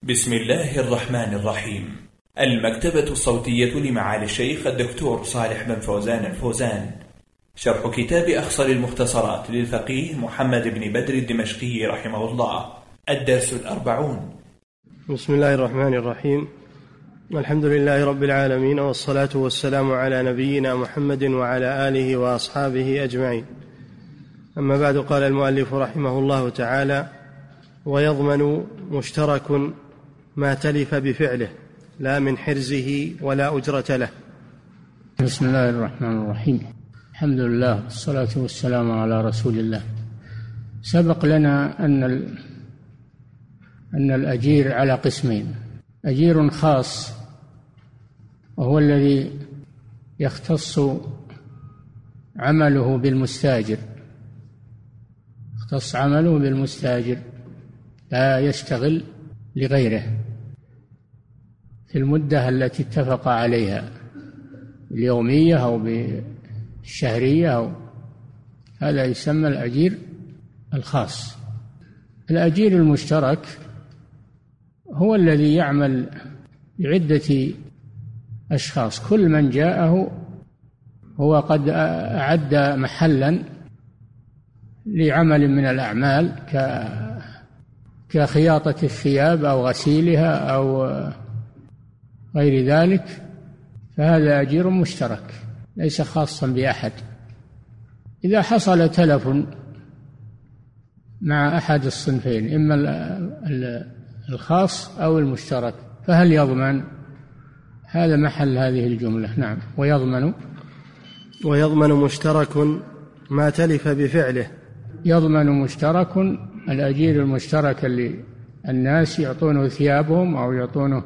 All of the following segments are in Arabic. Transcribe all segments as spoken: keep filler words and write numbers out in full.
بسم الله الرحمن الرحيم. المكتبة الصوتية لمعالي الشيخ الدكتور صالح بن فوزان الفوزان، شرح كتاب أخصر المختصرات للفقيه محمد بن بدر الدمشقي رحمه الله، الدرس الأربعون. بسم الله الرحمن الرحيم. الحمد لله رب العالمين، والصلاة والسلام على نبينا محمد وعلى آله وأصحابه أجمعين. أما بعد، قال المؤلف رحمه الله تعالى: ويضمن مشترك ما تلف بفعله لا من حرزه ولا أجرة له. بسم الله الرحمن الرحيم. الحمد لله والصلاة والسلام على رسول الله. سبق لنا أن أن الأجير على قسمين: أجير خاص وهو الذي يختص عمله بالمستاجر، يختص عمله بالمستاجر لا يشتغل لغيره في المدة التي اتفق عليها، اليومية أو بالشهرية أو هذا يسمى الأجير الخاص. الأجير المشترك هو الذي يعمل بعدة أشخاص، كل من جاءه هو قد أعد محلا لعمل من الأعمال كخياطة الثياب أو غسيلها أو غير ذلك، فهذا أجير مشترك ليس خاصا بأحد. إذا حصل تلف مع أحد الصنفين، إما الخاص أو المشترك، فهل يضمن؟ هذا محل هذه الجملة. نعم. ويضمن ويضمن مشترك ما تلف بفعله. يضمن مشترك، الأجير المشترك اللي الناس يعطونه ثيابهم أو يعطونه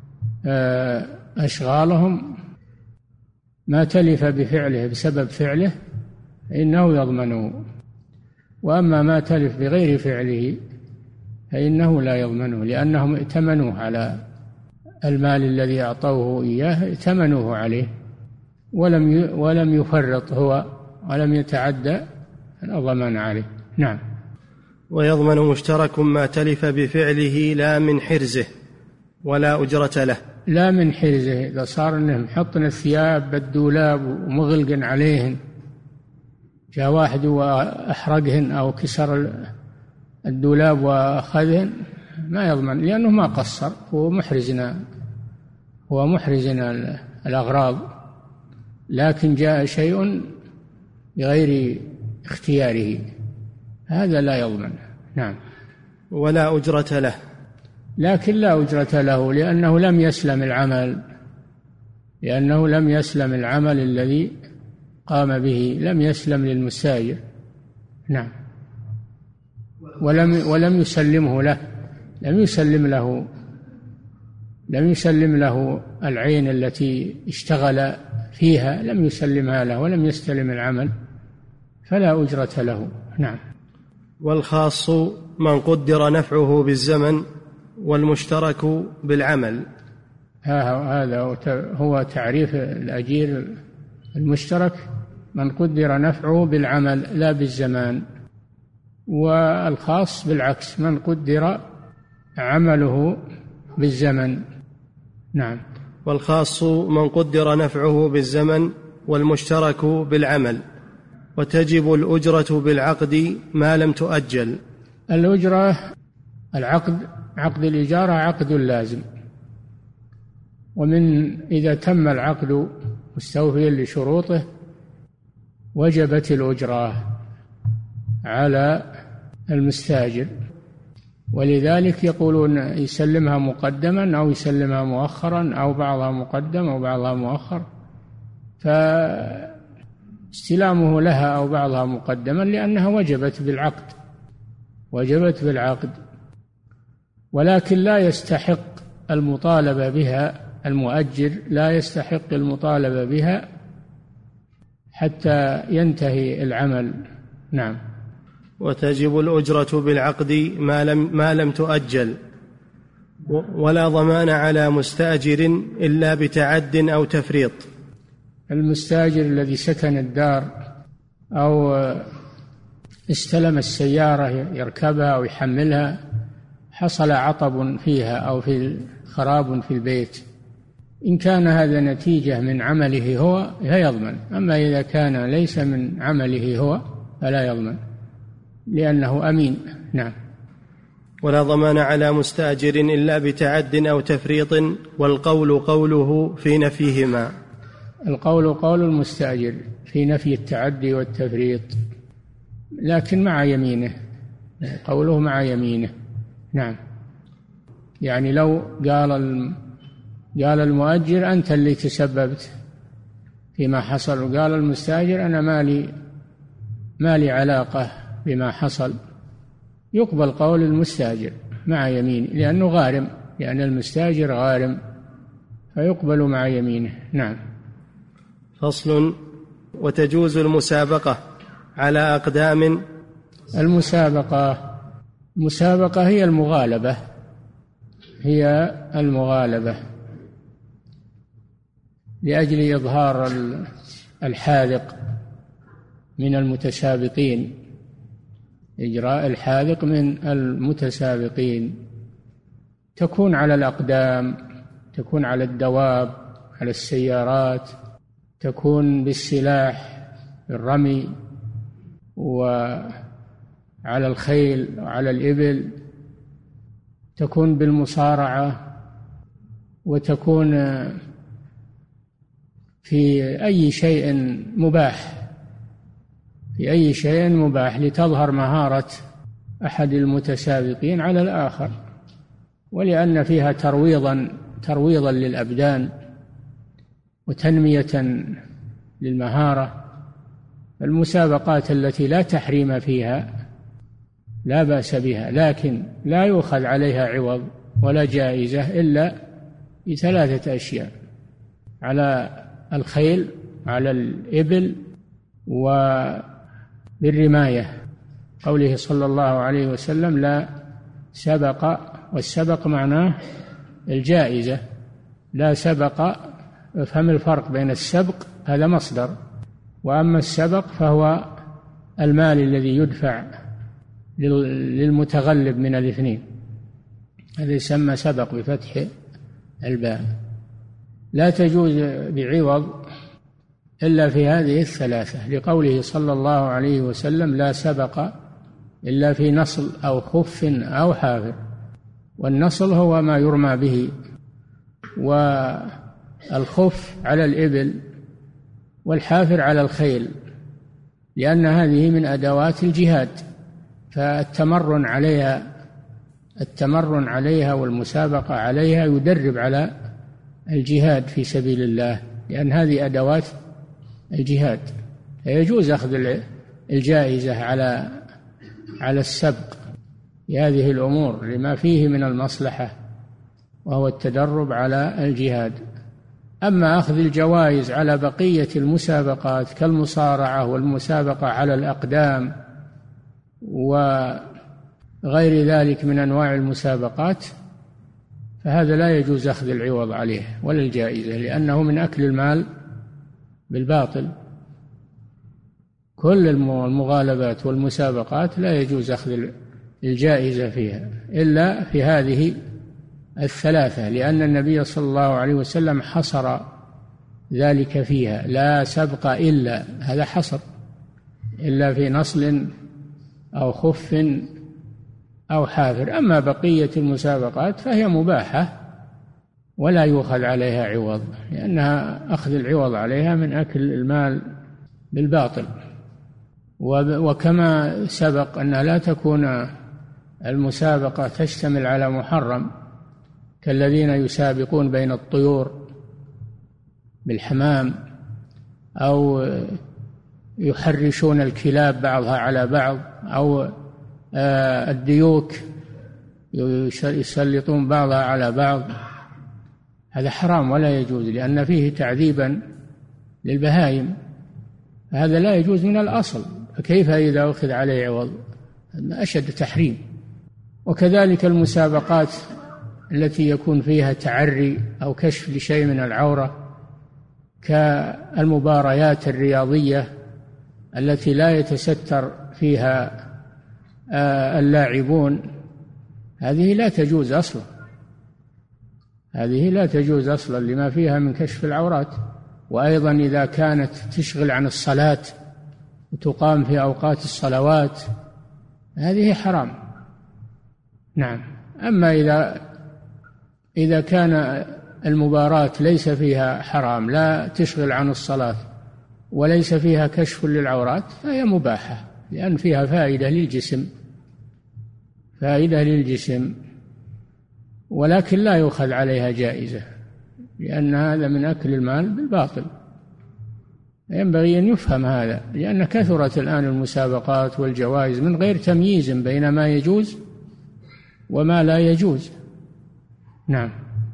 أشغالهم، ما تلف بفعله بسبب فعله فإنه يضمنه، وأما ما تلف بغير فعله فإنه لا يضمنه، لأنهم ائتمنوه على المال الذي أعطوه إياه، ائتمنوه عليه ولم ولم يفرط هو ولم يتعدى الضمان عليه. نعم. ويضمن مشترك ما تلف بفعله لا من حرزه ولا أجرة له. لا من حرزه، إذا صار أنهم يحطن الثياب بالدولاب ومغلق عليهن، جاء واحد وأحرقهن أو كسر الدولاب وأخذهن، ما يضمن، لأنه ما قصر، هو محرزنا هو محرزنا الأغراض، لكن جاء شيء بغير اختياره، هذا لا يضمن. نعم. ولا أجرة له، لكن لا أجرة له لأنه لم يسلم العمل لأنه لم يسلم العمل الذي قام به، لم يسلم للمستاجر. نعم. ولم ولم يسلمه له لم يسلم له لم يسلم له العين التي اشتغل فيها، لم يسلمها له ولم يستلم العمل، فلا أجرة له. نعم. والخاص من قدر نفعه بالزمن والمشترك بالعمل. هذا هو تعريف الأجير المشترك: من قدر نفعه بالعمل لا بالزمان. والخاص بالعكس، من قدر عمله بالزمن. نعم. والخاص من قدر نفعه بالزمن والمشترك بالعمل. وتجب الأجرة بالعقد ما لم تؤجل. الأجرة العقد عقد الإجارة عقد لازم، ومن إذا تم العقد مستوفيا لشروطه وجبت الأجرة على المستاجر، ولذلك يقولون يسلمها مقدما أو يسلمها مؤخرا أو بعضها مقدم أو بعضها مؤخر، فاستلامه لها أو بعضها مقدما لأنها وجبت بالعقد وجبت بالعقد ولكن لا يستحق المطالبة بها، المؤجر لا يستحق المطالبة بها حتى ينتهي العمل. نعم. وتجب الأجرة بالعقد ما لم, ما لم تؤجل. ولا ضمان على مستأجر إلا بتعد أو تفريط. المستأجر الذي سكن الدار أو استلم السيارة يركبها أو يحملها حصل عطب فيها أو في خراب في البيت، إن كان هذا نتيجة من عمله هو يضمن، أما إذا كان ليس من عمله هو فلا يضمن لأنه أمين. نعم. ولا ضمان على مستأجر إلا بتعد أو تفريط، والقول قوله في نفيهما. القول قول المستأجر في نفي التعدي والتفريط، لكن مع يمينه، قوله مع يمينه. نعم. يعني لو قال قال المؤجر أنت اللي تسببت فيما حصل، وقال المستأجر أنا مالي مالي علاقة بما حصل، يقبل قول المستأجر مع يمينه لأنه غارم، لأن المستأجر غارم فيقبل مع يمينه. نعم. فصل. وتجوز المسابقة على أقدام. المسابقة المسابقة هي المغالبة، هي المغالبة لأجل إظهار الحاذق من المتسابقين، إجراء الحاذق من المتسابقين. تكون على الأقدام، تكون على الدواب، على السيارات، تكون بالسلاح، الرمي، وعلى الخيل وعلى الإبل، تكون بالمصارعة، وتكون في أي شيء مباح، في أي شيء مباح لتظهر مهارة أحد المتسابقين على الآخر، ولأن فيها ترويضا ترويضا للأبدان وتنمية للمهارة. المسابقات التي لا تحريم فيها لا بأس بها، لكن لا يؤخذ عليها عوض ولا جائزة إلا بثلاثة أشياء: على الخيل، على الإبل، وبالرماية، قوله صلى الله عليه وسلم لا سبق، والسبق معناه الجائزة، لا سبق. افهم الفرق بين السبق، هذا مصدر، وأما السبق فهو المال الذي يدفع للمتغلب من الاثنين، هذا يسمى سبق بفتح الباء. لا تجوز بعوض إلا في هذه الثلاثة، لقوله صلى الله عليه وسلم لا سبق إلا في نصل أو خف أو حافر. والنصل هو ما يرمى به، والخف على الإبل، والحافر على الخيل، لأن هذه من أدوات الجهاد، فالتمرن عليها التمرن عليها والمسابقة عليها يدرب على الجهاد في سبيل الله، لأن هذه أدوات الجهاد. فيجوز أخذ الجائزة على على السبق بهذه الأمور لما فيه من المصلحة، وهو التدرب على الجهاد. أما أخذ الجوائز على بقية المسابقات كالمصارعة والمسابقة على الأقدام وغير ذلك من أنواع المسابقات، فهذا لا يجوز أخذ العوض عليه ولا الجائزة، لأنه من أكل المال بالباطل. كل المغالبات والمسابقات لا يجوز أخذ الجائزة فيها إلا في هذه الثلاثة، لأن النبي صلى الله عليه وسلم حصر ذلك فيها، لا سبق إلا، هذا حصر، إلا في نصل أو خف أو حافر. أما بقية المسابقات فهي مباحة ولا يؤخذ عليها عوض، لأنها أخذ العوض عليها من أكل المال بالباطل. وكما سبق أن لا تكون المسابقة تشتمل على محرم، كالذين يسابقون بين الطيور بالحمام، أو يحرشون الكلاب بعضها على بعض، أو الديوك يسلطون بعضها على بعض، هذا حرام ولا يجوز، لأن فيه تعذيبا للبهائم، هذا لا يجوز من الأصل، فكيف إذا أخذ عليه عوض؟ أشد تحريم. وكذلك المسابقات التي يكون فيها تعري أو كشف لشيء من العورة، كالمباريات الرياضية التي لا يتستر فيها اللاعبون، هذه لا تجوز أصلا، هذه لا تجوز أصلا لما فيها من كشف العورات. وأيضا إذا كانت تشغل عن الصلاة وتقام في أوقات الصلوات هذه حرام. نعم. أما إذا إذا كان المباراة ليس فيها حرام، لا تشغل عن الصلاة وليس فيها كشف للعورات، فهي مباحة، لأن فيها فائدة للجسم، فائدة للجسم، ولكن لا يؤخذ عليها جائزة، لأن هذا من أكل المال بالباطل. ينبغي أن يفهم هذا، لأن كثرت الآن المسابقات والجوائز من غير تمييز بين ما يجوز وما لا يجوز. نعم.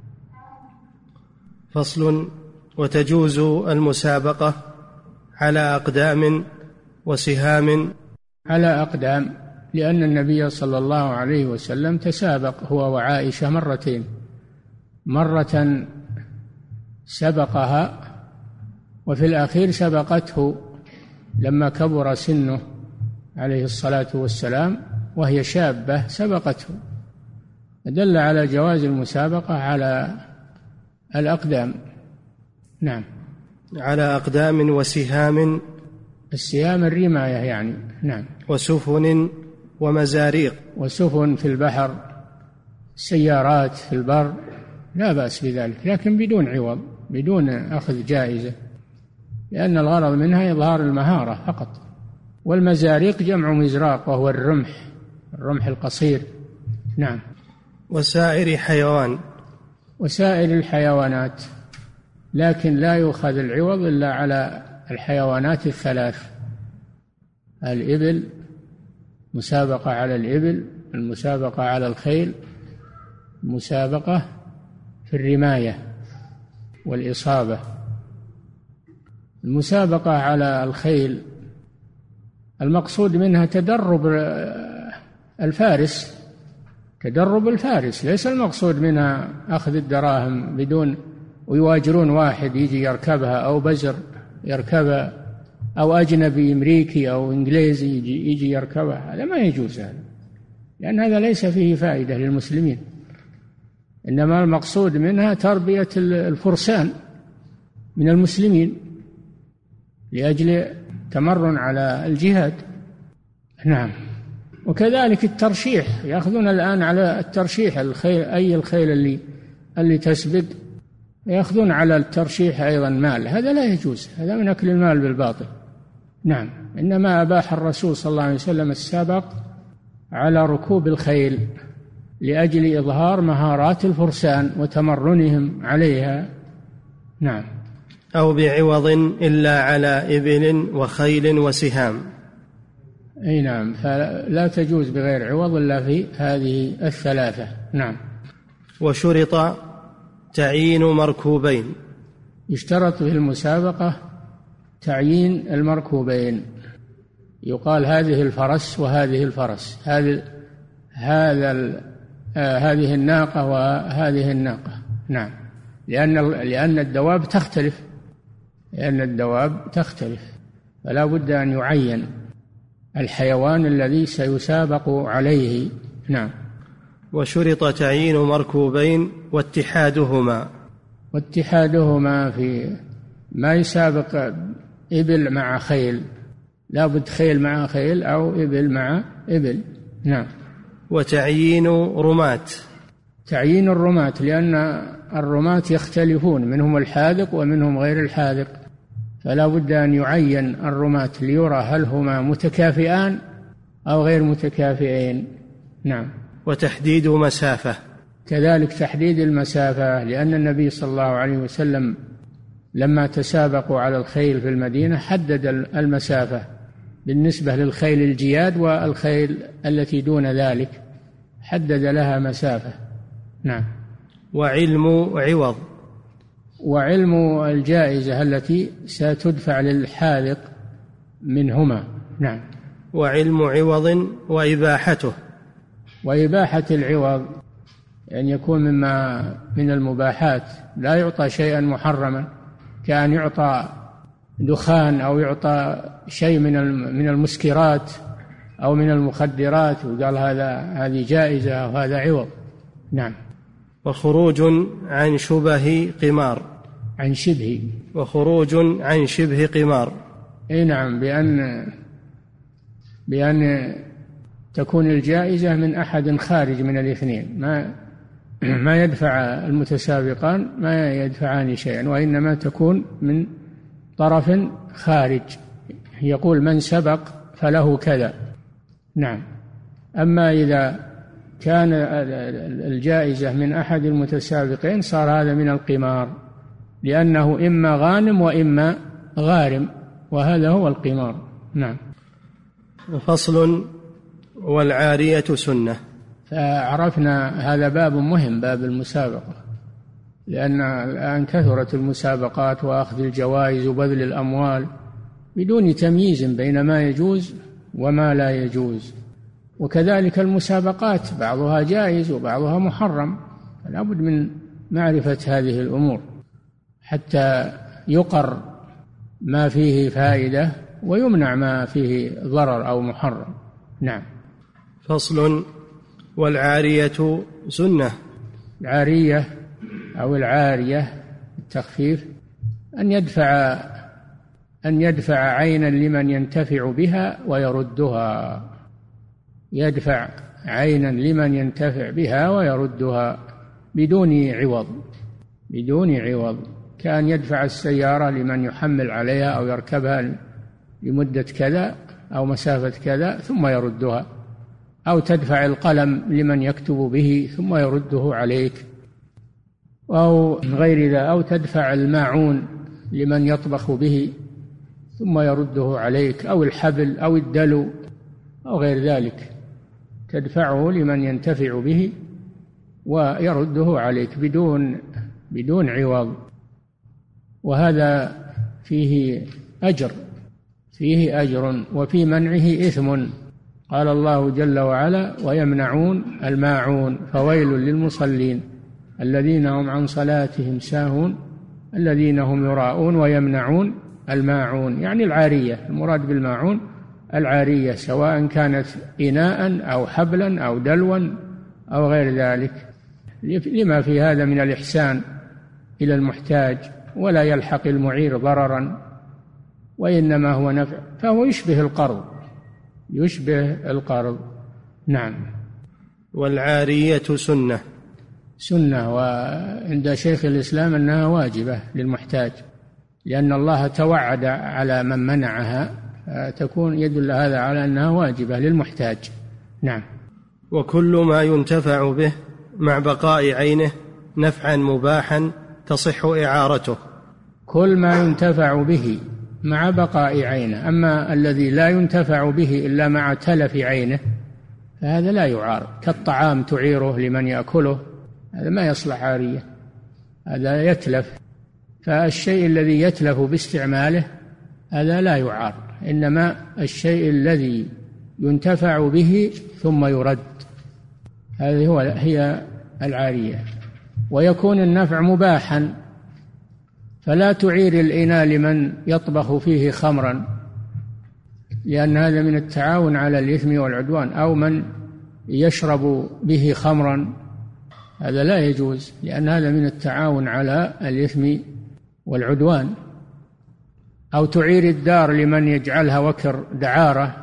فصل: وتجوز المسابقة على أقدام وسهام. على أقدام، لأن النبي صلى الله عليه وسلم تسابق هو وعائشة مرتين، مرة سبقها وفي الأخير سبقته لما كبر سنه عليه الصلاة والسلام وهي شابة سبقته، دل على جواز المسابقة على الأقدام. نعم. على أقدام وسهام. السهام الرماية يعني. نعم. وسفن ومزاريق. وسفن في البحر، سيارات في البر، لا بأس بذلك، لكن بدون عوض، بدون أخذ جائزة، لأن الغرض منها إظهار المهارة فقط. والمزاريق جمع مزراق وهو الرمح، الرمح القصير. نعم. وسائر حيوان. وسائر الحيوانات، لكن لا يؤخذ العوض إلا على الحيوانات الثلاث: الإبل، مسابقة على الإبل، المسابقة على الخيل، مسابقة في الرماية والإصابة. المسابقة على الخيل المقصود منها تدرب الفارس، تدرب الفارس، ليس المقصود منها أخذ الدراهم بدون، ويواجرون واحد يجي يركبها أو بزر يركبها أو أجنبي أمريكي أو إنجليزي يجي, يجي يركبها، هذا ما يجوز، هذا لأن هذا ليس فيه فائدة للمسلمين. إنما المقصود منها تربية الفرسان من المسلمين لأجل تمرن على الجهاد. نعم. وكذلك الترشيح، يأخذون الآن على الترشيح الخيل، أي الخيل اللي اللي تسبق يأخذون على الترشيح أيضا مال، هذا لا يجوز، هذا من أكل المال بالباطل. نعم. إنما أباح الرسول صلى الله عليه وسلم السبق على ركوب الخيل لأجل إظهار مهارات الفرسان وتمرنهم عليها. نعم. أو بعوض إلا على إبل وخيل وسهام. أي نعم، فلا تجوز بغير عوض إلا في هذه الثلاثة. نعم. وشرط تعيين مركوبين. يشترط في المسابقة تعيين المركوبين، يقال هذه الفرس وهذه الفرس، هذه هذا آه هذه الناقة وهذه الناقة. نعم. لأن لأن الدواب تختلف، لأن الدواب تختلف، فلا بد أن يعين الحيوان الذي سيسابق عليه. نعم. وشرط تعيين مركوبين واتحادهما. واتحادهما في ما يسابق إبل مع خيل، لا بد خيل مع خيل أو إبل مع إبل. نعم. وتعيين رماة. تعيين الرماة، لأن الرماة يختلفون، منهم الحاذق ومنهم غير الحاذق، فلا بد أن يعين الرماة ليرى هل هما متكافئان أو غير متكافئين. نعم. وتحديد مسافة. كذلك تحديد المسافة، لأن النبي صلى الله عليه وسلم لما تسابقوا على الخيل في المدينة حدد المسافة بالنسبة للخيل الجياد والخيل التي دون ذلك، حدد لها مسافة. نعم. وعلم عوض. وعلم الجائزة التي ستدفع للحاذق منهما. نعم. وعلم عوض وإباحته. وإباحة العوض أن يكون مما من المباحات، لا يعطى شيئا محرما كأن يعطى دخان أو يعطى شيء من من المسكرات أو من المخدرات وقال هذا هذه جائزة وهذا عوض. نعم. وخروج عن شبه قمار. عن شبه. وخروج عن شبه قمار. أي نعم، بأن بأن تكون الجائزة من أحد خارج من الاثنين، ما ما يدفع المتسابقان ما يدفعان شيئا، وإنما تكون من طرف خارج، يقول من سبق فله كذا. نعم. أما إذا كان الجائزة من أحد المتسابقين صار هذا من القمار، لأنه إما غانم وإما غارم، وهذا هو القمار. نعم. فصل. والعارية سنة. فعرفنا هذا باب مهم، باب المسابقة، لأن الآن كثرت المسابقات وأخذ الجوائز وبذل الأموال بدون تمييز بين ما يجوز وما لا يجوز. وكذلك المسابقات بعضها جائز وبعضها محرم، لا بد من معرفة هذه الأمور حتى يقر ما فيه فائدة ويمنع ما فيه ضرر أو محرم. نعم. فصل. والعارية سنة. العارية أو العارية التخفيف أن يدفع أن يدفع عينا لمن ينتفع بها ويردها، يدفع عينا لمن ينتفع بها ويردها بدون عوض، بدون عوض، كان يدفع السيارة لمن يحمل عليها أو يركبها لمدة كذا أو مسافة كذا ثم يردها، أو تدفع القلم لمن يكتب به ثم يرده عليك، أو غير ذا، أو تدفع الماعون لمن يطبخ به ثم يرده عليك، أو الحبل أو الدلو أو غير ذلك، تدفعه لمن ينتفع به ويرده عليك بدون بدون عوض. وهذا فيه أجر، فيه أجر، وفي منعه إثم. قال الله جل وعلا: ويمنعون الماعون فويل للمصلين الذين هم عن صلاتهم ساهون الذين هم يراءون ويمنعون الماعون، يعني العارية، المراد بالماعون العارية، سواء كانت إناء أو حبلا أو دلوا أو غير ذلك، لما في هذا من الإحسان إلى المحتاج، ولا يلحق المعير ضررا، وإنما هو نفع، فهو يشبه القرض، يشبه القرض. نعم. والعارية سنة. سنة، وعند شيخ الإسلام أنها واجبة للمحتاج، لأن الله توعد على من منعها، تكون يدل هذا على أنها واجبة للمحتاج. نعم. وكل ما ينتفع به مع بقاء عينه نفعا مباحا تصح إعارته. كل ما ينتفع به مع بقاء عينه، أما الذي لا ينتفع به إلا مع تلف عينه فهذا لا يعار، كالطعام تعيره لمن يأكله، هذا ما يصلح عارية، هذا يتلف. فالشيء الذي يتلف باستعماله هذا لا يعار، إنما الشيء الذي ينتفع به ثم يرد، هذه هو هي العارية. ويكون النفع مباحا، فلا تعير الإناء لمن يطبخ فيه خمرا، لأن هذا من التعاون على الإثم والعدوان، أو من يشرب به خمرا، هذا لا يجوز، لأن هذا من التعاون على الإثم والعدوان. أو تعير الدار لمن يجعلها وكر دعارة،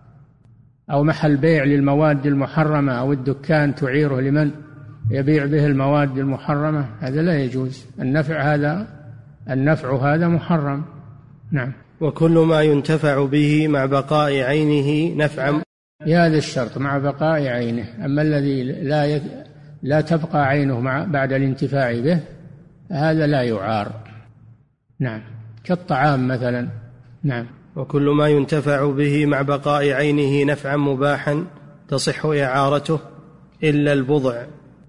أو محل بيع للمواد المحرمة، أو الدكان تعيره لمن يبيع به المواد المحرمة، هذا لا يجوز. النفع هذا النفع هذا محرم. نعم. وكل ما ينتفع به مع بقاء عينه نفعا، بهذا الشرط مع بقاء عينه. أما الذي لا يت... لا تبقى عينه مع بعد الانتفاع به هذا لا يعار. نعم. كالطعام مثلا. نعم. وكل ما ينتفع به مع بقاء عينه نفعا مباحا تصح إعارته إلا البضع.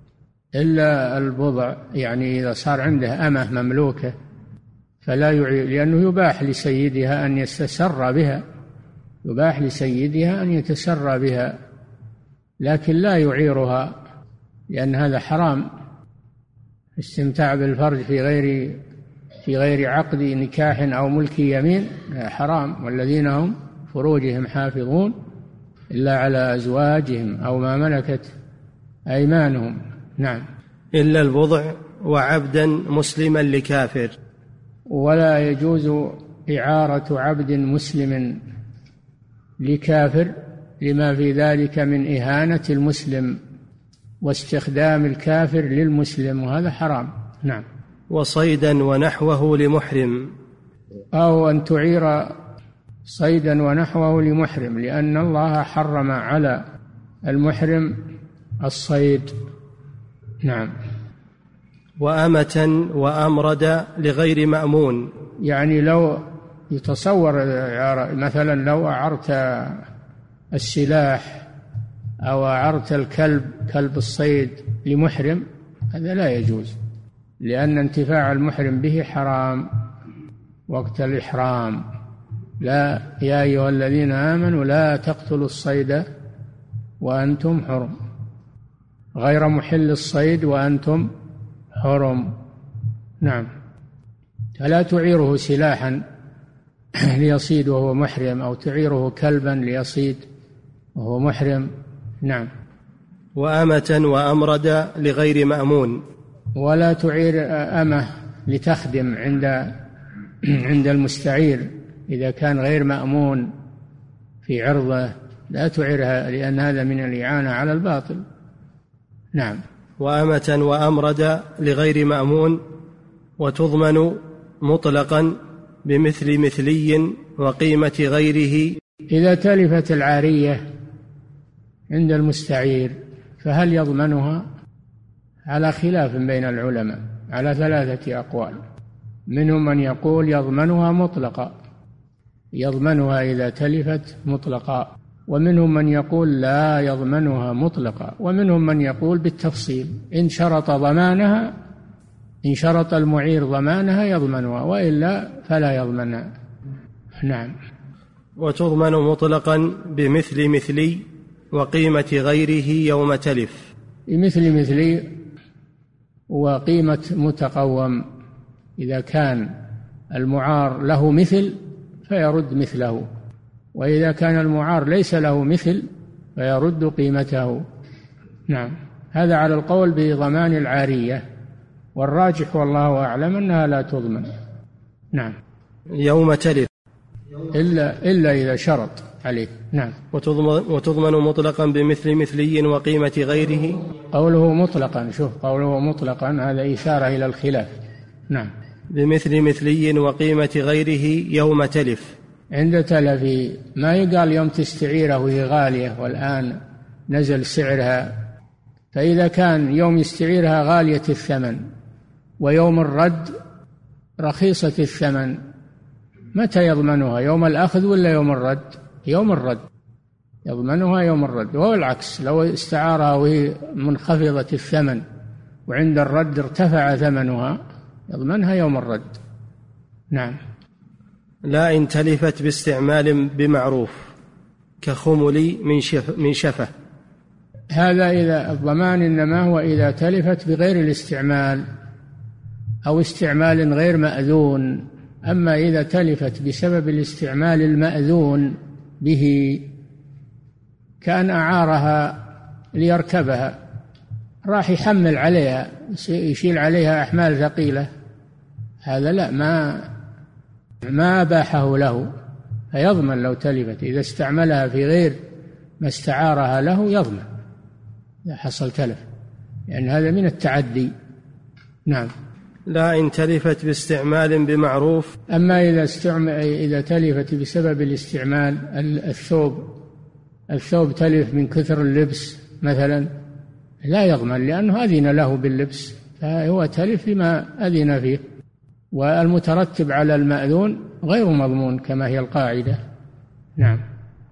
إلا البضع، يعني إذا صار عنده أمة مملوكة فلا يعير، لأنه يباح لسيدها أن يتسرى بها، يباح لسيدها أن يتسرى بها، لكن لا يعيرها، لأن هذا حرام. استمتاع بالفرج في غير في غير عقد نكاح أو ملك يمين حرام، والذين هم فروجهم حافظون إلا على أزواجهم أو ما ملكت أيمانهم. نعم. إلا البضع وعبدا مسلما لكافر. ولا يجوز إعارة عبد مسلم لكافر لما في ذلك من إهانة المسلم واستخدام الكافر للمسلم، وهذا حرام. نعم. وصيدا ونحوه لمحرم، أو أن تعير صيدا ونحوه لمحرم، لأن الله حرم على المحرم الصيد. نعم. وأمة وأمرد لغير مأمون، يعني لو يتصور مثلا لو أعرت السلاح أو أعرت الكلب كلب الصيد لمحرم، هذا لا يجوز، لأن انتفاع المحرم به حرام وقت الإحرام. لا يا أيها الذين آمنوا لا تقتلوا الصيد وأنتم حرم، غير محل الصيد وأنتم حرم. نعم. فلا تعيره سلاحا ليصيد وهو محرم، أو تعيره كلبا ليصيد وهو محرم. نعم. وأمة وأمرد لغير مأمون، ولا تعير أمة لتخدم عند عند المستعير إذا كان غير مأمون في عرضه، لا تعيرها، لأن هذا من الإعانة على الباطل. نعم. وأمة وأمرد لغير مأمون، وتضمن مطلقا بمثل مثلي وقيمة غيره. إذا تلفت العارية عند المستعير فهل يضمنها؟ على خلاف بين العلماء، على ثلاثة أقوال. منهم من يقول يضمنها مطلقا، يضمنها إذا تلفت مطلقا، ومنهم من يقول لا يضمنها مطلقا، ومنهم من يقول بالتفصيل، إن شرط ضمانها، إن شرط المعير ضمانها يضمنها، وإلا فلا يضمنها. نعم. وتضمن مطلقا بمثل مثلي وقيمة غيره يوم تلف. بمثل مثلي وقيمة متقوم، إذا كان المعار له مثل فيرد مثله، وإذا كان المعار ليس له مثل فيرد قيمته. نعم. هذا على القول بضمان العارية، والراجح والله أعلم أنها لا تضمن. نعم. يوم تلف إلا, إلا إذا شرط عليه. نعم. وتضمن, وتضمن مطلقا بمثل مثلي وقيمة غيره. قوله مطلقا، شوف قوله مطلقا هذا إشارة إلى الخلاف. نعم. بمثل مثلي وقيمة غيره يوم تلف. عند تلف ما يقال يوم تستعيره وهي غالية والآن نزل سعرها، فإذا كان يوم يستعيرها غالية الثمن ويوم الرد رخيصة الثمن، متى يضمنها؟ يوم الأخذ ولا يوم الرد؟ يوم الرد يضمنها يوم الرد. وهو العكس، لو استعارها وهي منخفضة الثمن وعند الرد ارتفع ثمنها يضمنها يوم الرد. نعم. لا إن تلفت باستعمال بمعروف كخمل من شف من شفة. هذا إذا الضمان إنما هو إذا تلفت بغير الاستعمال أو استعمال غير مأذون. أما إذا تلفت بسبب الاستعمال المأذون به، كان أعارها ليركبها، راح يحمل عليها يشيل عليها أحمال ثقيلة، هذا لا، ما ما أباحه له، فيضمن لو تلفت. إذا استعملها في غير ما استعارها له يضمن إذا حصل تلف، لأن يعني هذا من التعدي. نعم. لا إن تلفت باستعمال بمعروف. أما إذا استعمل إذا تلفت بسبب الاستعمال، الثوب الثوب تلف من كثر اللبس مثلا، لا يضمن، لأنه أذن له باللبس، فهو تلف بما أذن فيه، والمترتب على المأذون غير مضمون كما هي القاعدة. نعم.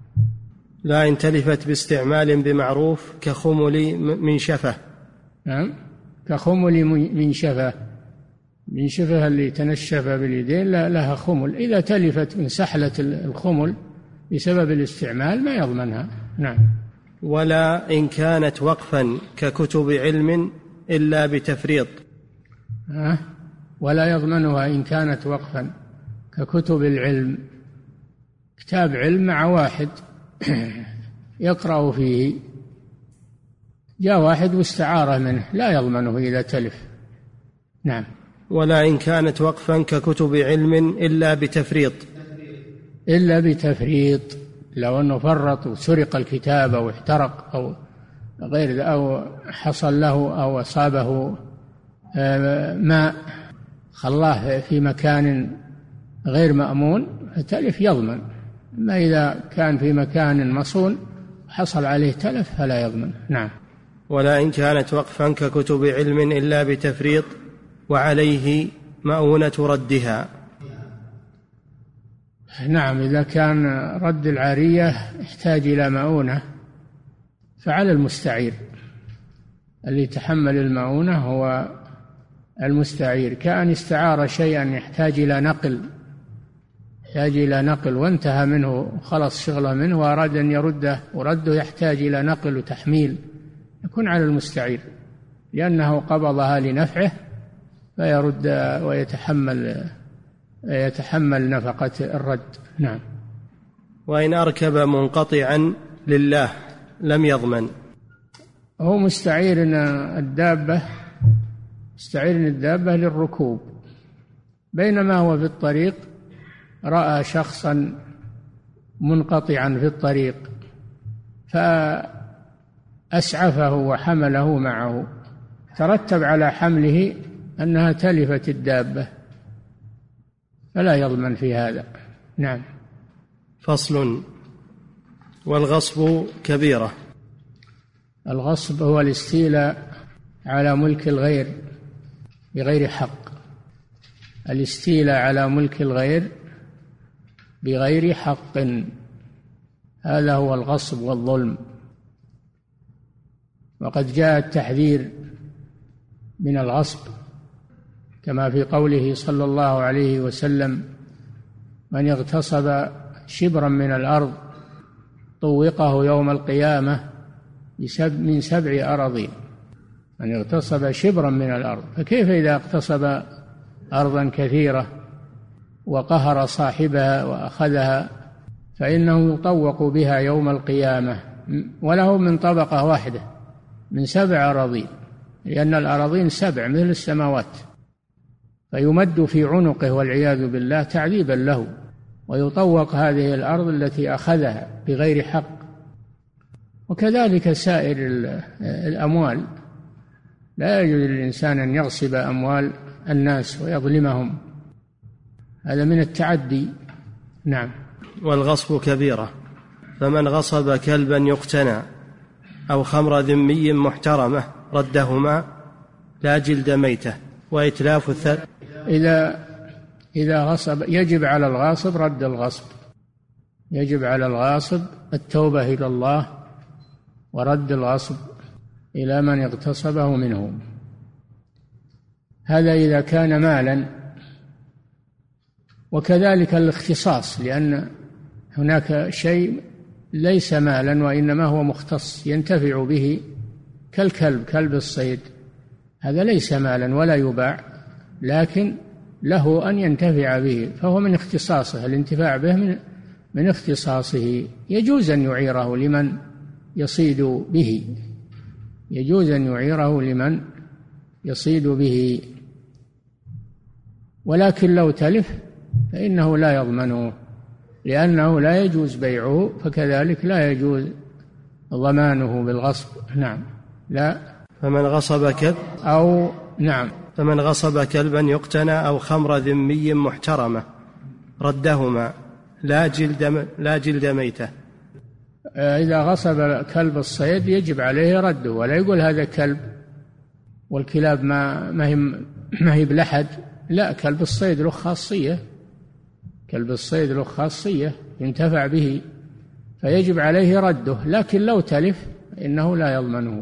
لا إن تلفت باستعمال بمعروف كخمل من شفة. نعم. كخمل من شفة، من شفة اللي تنشف باليدين لها خمل، إذا تلفت من سحلة الخمل بسبب الاستعمال ما يضمنها. نعم. ولا إن كانت وقفا ككتب علم إلا بتفريط. أه؟ ولا يضمنها إن كانت وقفا ككتب العلم، كتاب علم مع واحد يقرأ فيه، جاء واحد واستعاره منه لا يضمنه إذا تلف. نعم. ولا إن كانت وقفا ككتب علم إلا بتفريط إلا بتفريط، لو أنه فرط وسرق الكتاب أو احترق أو غير، أو حصل له أو أصابه ماء خلاه في مكان غير مأمون فتلف يضمن. أما إذا كان في مكان مصون حصل عليه تلف فلا يضمن. نعم. ولا إن كانت وقفا ككتب علم إلا بتفريط وعليه مؤونة ردها. نعم، إذا كان رد العارية يحتاج إلى مؤونة فعلى المستعير، اللي يتحمل المؤونة هو المستعير. كأن استعار شيئا يحتاج إلى نقل يحتاج إلى نقل وانتهى منه خلص شغله منه وأراد أن يرده ورده يحتاج إلى نقل وتحميل، يكون على المستعير لأنه قبضها لنفعه فيرد ويتحمل يتحمل نفقة الرد. نعم. وإن أركب منقطعا لله لم يضمن. هو مستعير الدابة مستعير الدابة للركوب، بينما هو في الطريق رأى شخصا منقطعا في الطريق فأسعفه وحمله معه، ترتب على حمله أنها تلفت الدابة فلا يضمن في هذا. نعم. فصل. والغصب كبيرة. الغصب هو الاستيلاء على ملك الغير بغير حق، الاستيلاء على ملك الغير بغير حق، هذا هو الغصب والظلم. وقد جاء التحذير من الغصب كما في قوله صلى الله عليه وسلم: من اغتصب شبرا من الأرض طوقه يوم القيامة من سبع أراضين. من اغتصب شبرا من الأرض، فكيف إذا اغتصب أرضا كثيرة وقهر صاحبها وأخذها، فإنه يطوق بها يوم القيامة وله من طبقة واحدة من سبع أراضين، لأن الأراضين سبع مثل السماوات، فيمد في عنقه والعياذ بالله تعذيبا له، ويطوق هذه الأرض التي أخذها بغير حق. وكذلك سائر الأموال، لا يجوز للإنسان أن يغصب أموال الناس ويظلمهم، هذا من التعدي. نعم. والغصب كبيرة، فمن غصب كلبا يقتنى أو خمر ذمي محترمة ردهما لا جلد ميتة وإتلاف الثل. إذا إذا غصب يجب على الغاصب رد الغصب، يجب على الغاصب التوبة إلى الله ورد الغصب إلى من اغتصبه منه. هذا إذا كان مالا. وكذلك الاختصاص، لأن هناك شيء ليس مالا وإنما هو مختص ينتفع به، كالكلب، كلب الصيد، هذا ليس مالا ولا يباع، لكن له أن ينتفع به، فهو من اختصاصه، الانتفاع به من, من اختصاصه. يجوز أن يعيره لمن يصيد به، يجوز أن يعيره لمن يصيد به، ولكن لو تلف فإنه لا يضمنه، لأنه لا يجوز بيعه، فكذلك لا يجوز ضمانه بالغصب. نعم. لا. فمن غصب كلب أو نعم فمن غصب كلبا يقتنى أو خمر ذمي محترمة ردهما لا جلد لا جلد ميتة. إذا غصب كلب الصيد يجب عليه رده، ولا يقول هذا كلب والكلاب ما ما هي ما هي بلحد، لا، كلب الصيد له خاصية، كلب الصيد له خاصية ينتفع به، فيجب عليه رده، لكن لو تلف إنه لا يضمنه.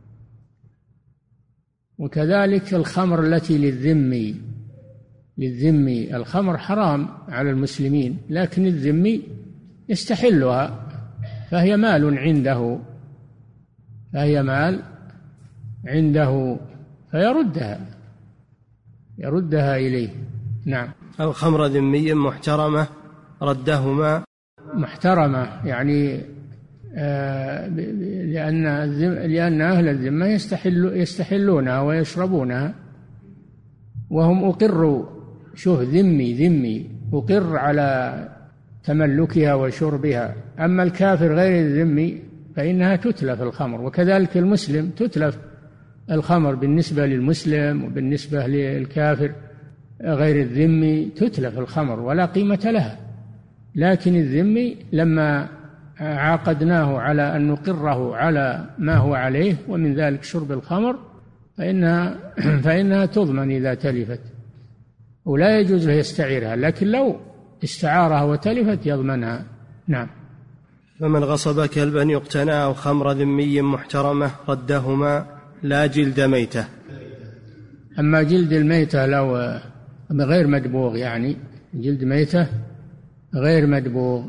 وكذلك الخمر التي للذمي، للذمي الخمر حرام على المسلمين، لكن الذمي يستحلها، فهي مال عنده فهي مال عنده فيردها يردها إليه. نعم. أو خمر ذمي محترمة ردهما. محترمة يعني لأن لأن أهل الذمة يستحل يستحلونها ويشربونها وهم أقروا. شوف، ذمي ذمي أقر على تملكها وشربها. أما الكافر غير الذمي فإنها تتلف الخمر، وكذلك المسلم تتلف الخمر بالنسبة للمسلم، وبالنسبة للكافر غير الذمي تتلف الخمر ولا قيمة لها. لكن الذمي لما عاقدناه على أن نقره على ما هو عليه ومن ذلك شرب الخمر فإنها, فإنها تضمن إذا تلفت، ولا يجوز له يستعيرها، لكن لو استعارها وتلفت يضمنها. نعم. فمن غصب كلبا يقتنى أو خمر ذمي محترمة ردهما لا جلد ميتة. أما جلد الميتة لو غير مدبوغ، يعني جلد ميتة غير مدبوغ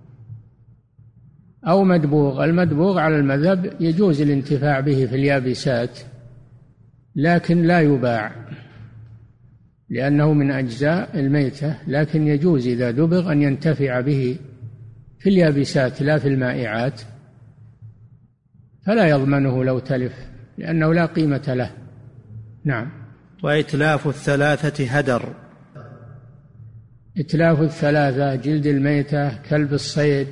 أو مدبوغ، المدبوغ على المذهب يجوز الانتفاع به في اليابسات لكن لا يباع لأنه من أجزاء الميتة، لكن يجوز إذا دبغ أن ينتفع به في اليابسات لا في المائعات، فلا يضمنه لو تلف لأنه لا قيمة له. نعم. وإتلاف الثلاثة هدر. إتلاف الثلاثة جلد الميتة، كلب الصيد،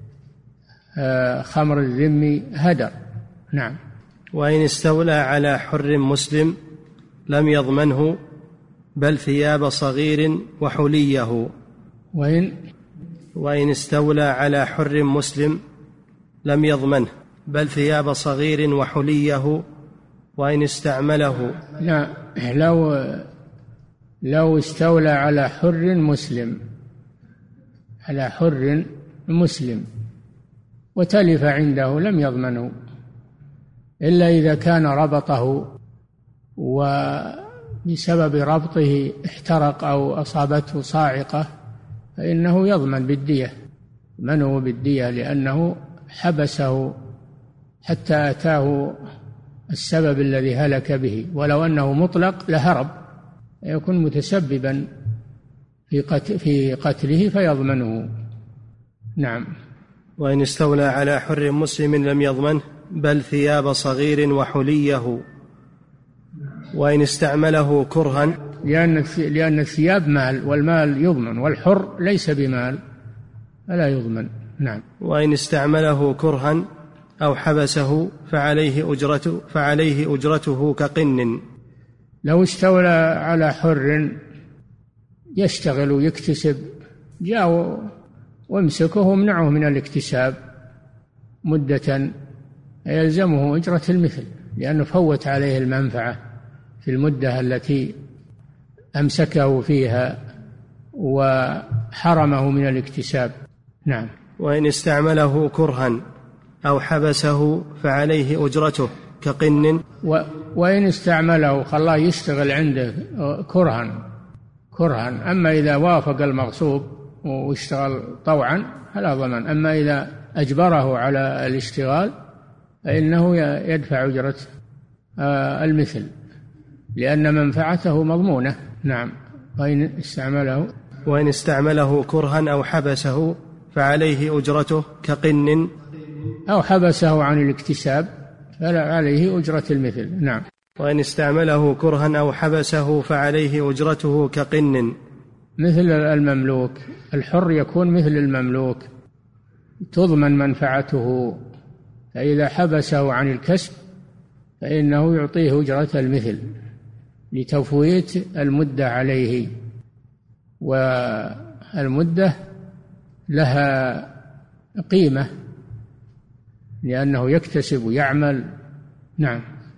خمر الذمي هدر. نعم. وإن استولى على حر مسلم لم يضمنه بل ثياب صغير وحليه. وإن وإن استولى على حر مسلم لم يضمنه بل ثياب صغير وحليه وإن استعمله. لا، لو لو استولى على حر مسلم على حر مسلم وتلف عنده لم يضمنه إلا إذا كان ربطه وبسبب ربطه احترق أو أصابته صاعقة فإنه يضمن بالدية، منه بالدية لأنه حبسه حتى أتاه السبب الذي هلك به، ولو أنه مطلق لهرب يكون متسببا في قتله فيضمنه. نعم. وإن استولى على حر مسلم لم يضمنه بل ثياب صغير وحليه وإن استعمله كرها، لأن لأن الثياب مال والمال يضمن والحر ليس بمال فلا يضمن. نعم. وإن استعمله كرها أو حبسه فعليه أجرته فعليه أجرته كقن. لو استولى على حر يشتغل ويكتسب جاء وامسكه ومنعه من الاكتساب مدة يلزمه أجرة المثل لأنه فوت عليه المنفعة في المدة التي أمسكه فيها وحرمه من الاكتساب. نعم. وإن استعمله كرها أو حبسه فعليه أجرته كقن. و وإن استعمله خلاه يشتغل عنده كرها كرها أما إذا وافق المغصوب واشتغل طوعا فلا ضمان. أما إذا أجبره على الاشتغال فإنه يدفع أجرة المثل لأن منفعته مضمونة. نعم. وإن استعمله وإن استعمله كرها أو حبسه فعليه أجرته كقن أو حبسه عن الاكتساب فعليه أجرة المثل. نعم. وإن استعمله كرها أو حبسه فعليه أجرته كقن مثل المملوك. الحر يكون مثل المملوك تضمن منفعته، فإذا حبسه عن الكسب فإنه يعطيه أجرة المثل لتفويت المدة عليه، والمدة لها قيمة لأنه يكتسب ويعمل. نعم.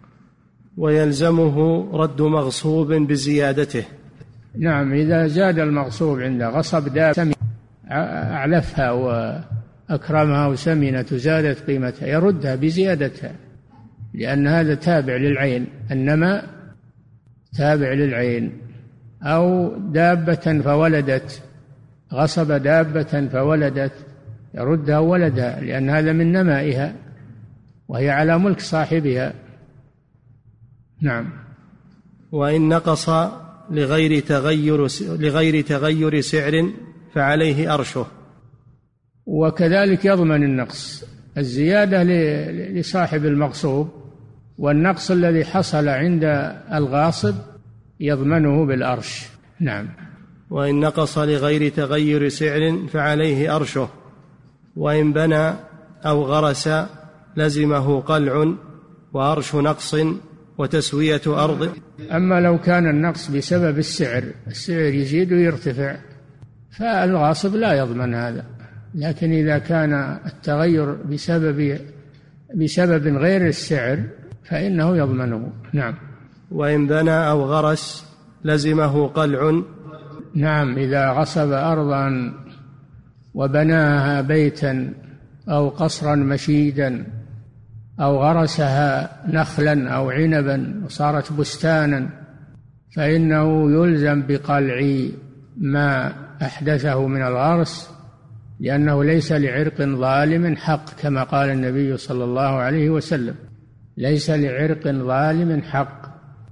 ويلزمه رد مغصوب بزيادته. نعم. إذا زاد المغصوب عنده غصب دابة أعلفها وأكرمها وسمنت وزادت قيمتها يردها بزيادتها لأن هذا تابع للعين، النماء تابع للعين. أو دابة فولدت، غصب دابة فولدت يردها ولدها لأن هذا من نمائها وهي على ملك صاحبها. نعم. وإن نقص لغير تغير لغير تغير سعر فعليه أرشه. وكذلك يضمن النقص الزيادة لصاحب المغصوب، والنقص الذي حصل عند الغاصب يضمنه بالأرش. نعم. وإن نقص لغير تغير سعر فعليه أرشه، وإن بنى أو غرس لزمه قلع وأرش نقص وتسوية أرض. أما لو كان النقص بسبب السعر، السعر يزيد ويرتفع، فالغاصب لا يضمن هذا. لكن إذا كان التغير بسبب بسبب غير السعر فإنه يضمنه. نعم. وإن بنى أو غرس لزمه قلع. نعم، إذا غصب أرضا وبناها بيتا أو قصرا مشيدا أو غرسها نخلا أو عنبا وصارت بستانا، فإنه يلزم بقلع ما أحدثه من الغرس، لأنه ليس لعرق ظالم حق، كما قال النبي صلى الله عليه وسلم: ليس لعرق ظالم حق.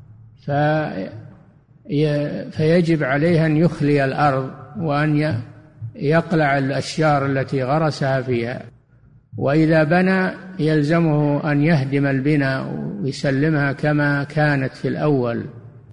فيجب عليه أن يخلي الأرض وأن يقلع الأشجار التي غرسها فيها. وإذا بنى يلزمه أن يهدم البناء ويسلمها كما كانت في الأول،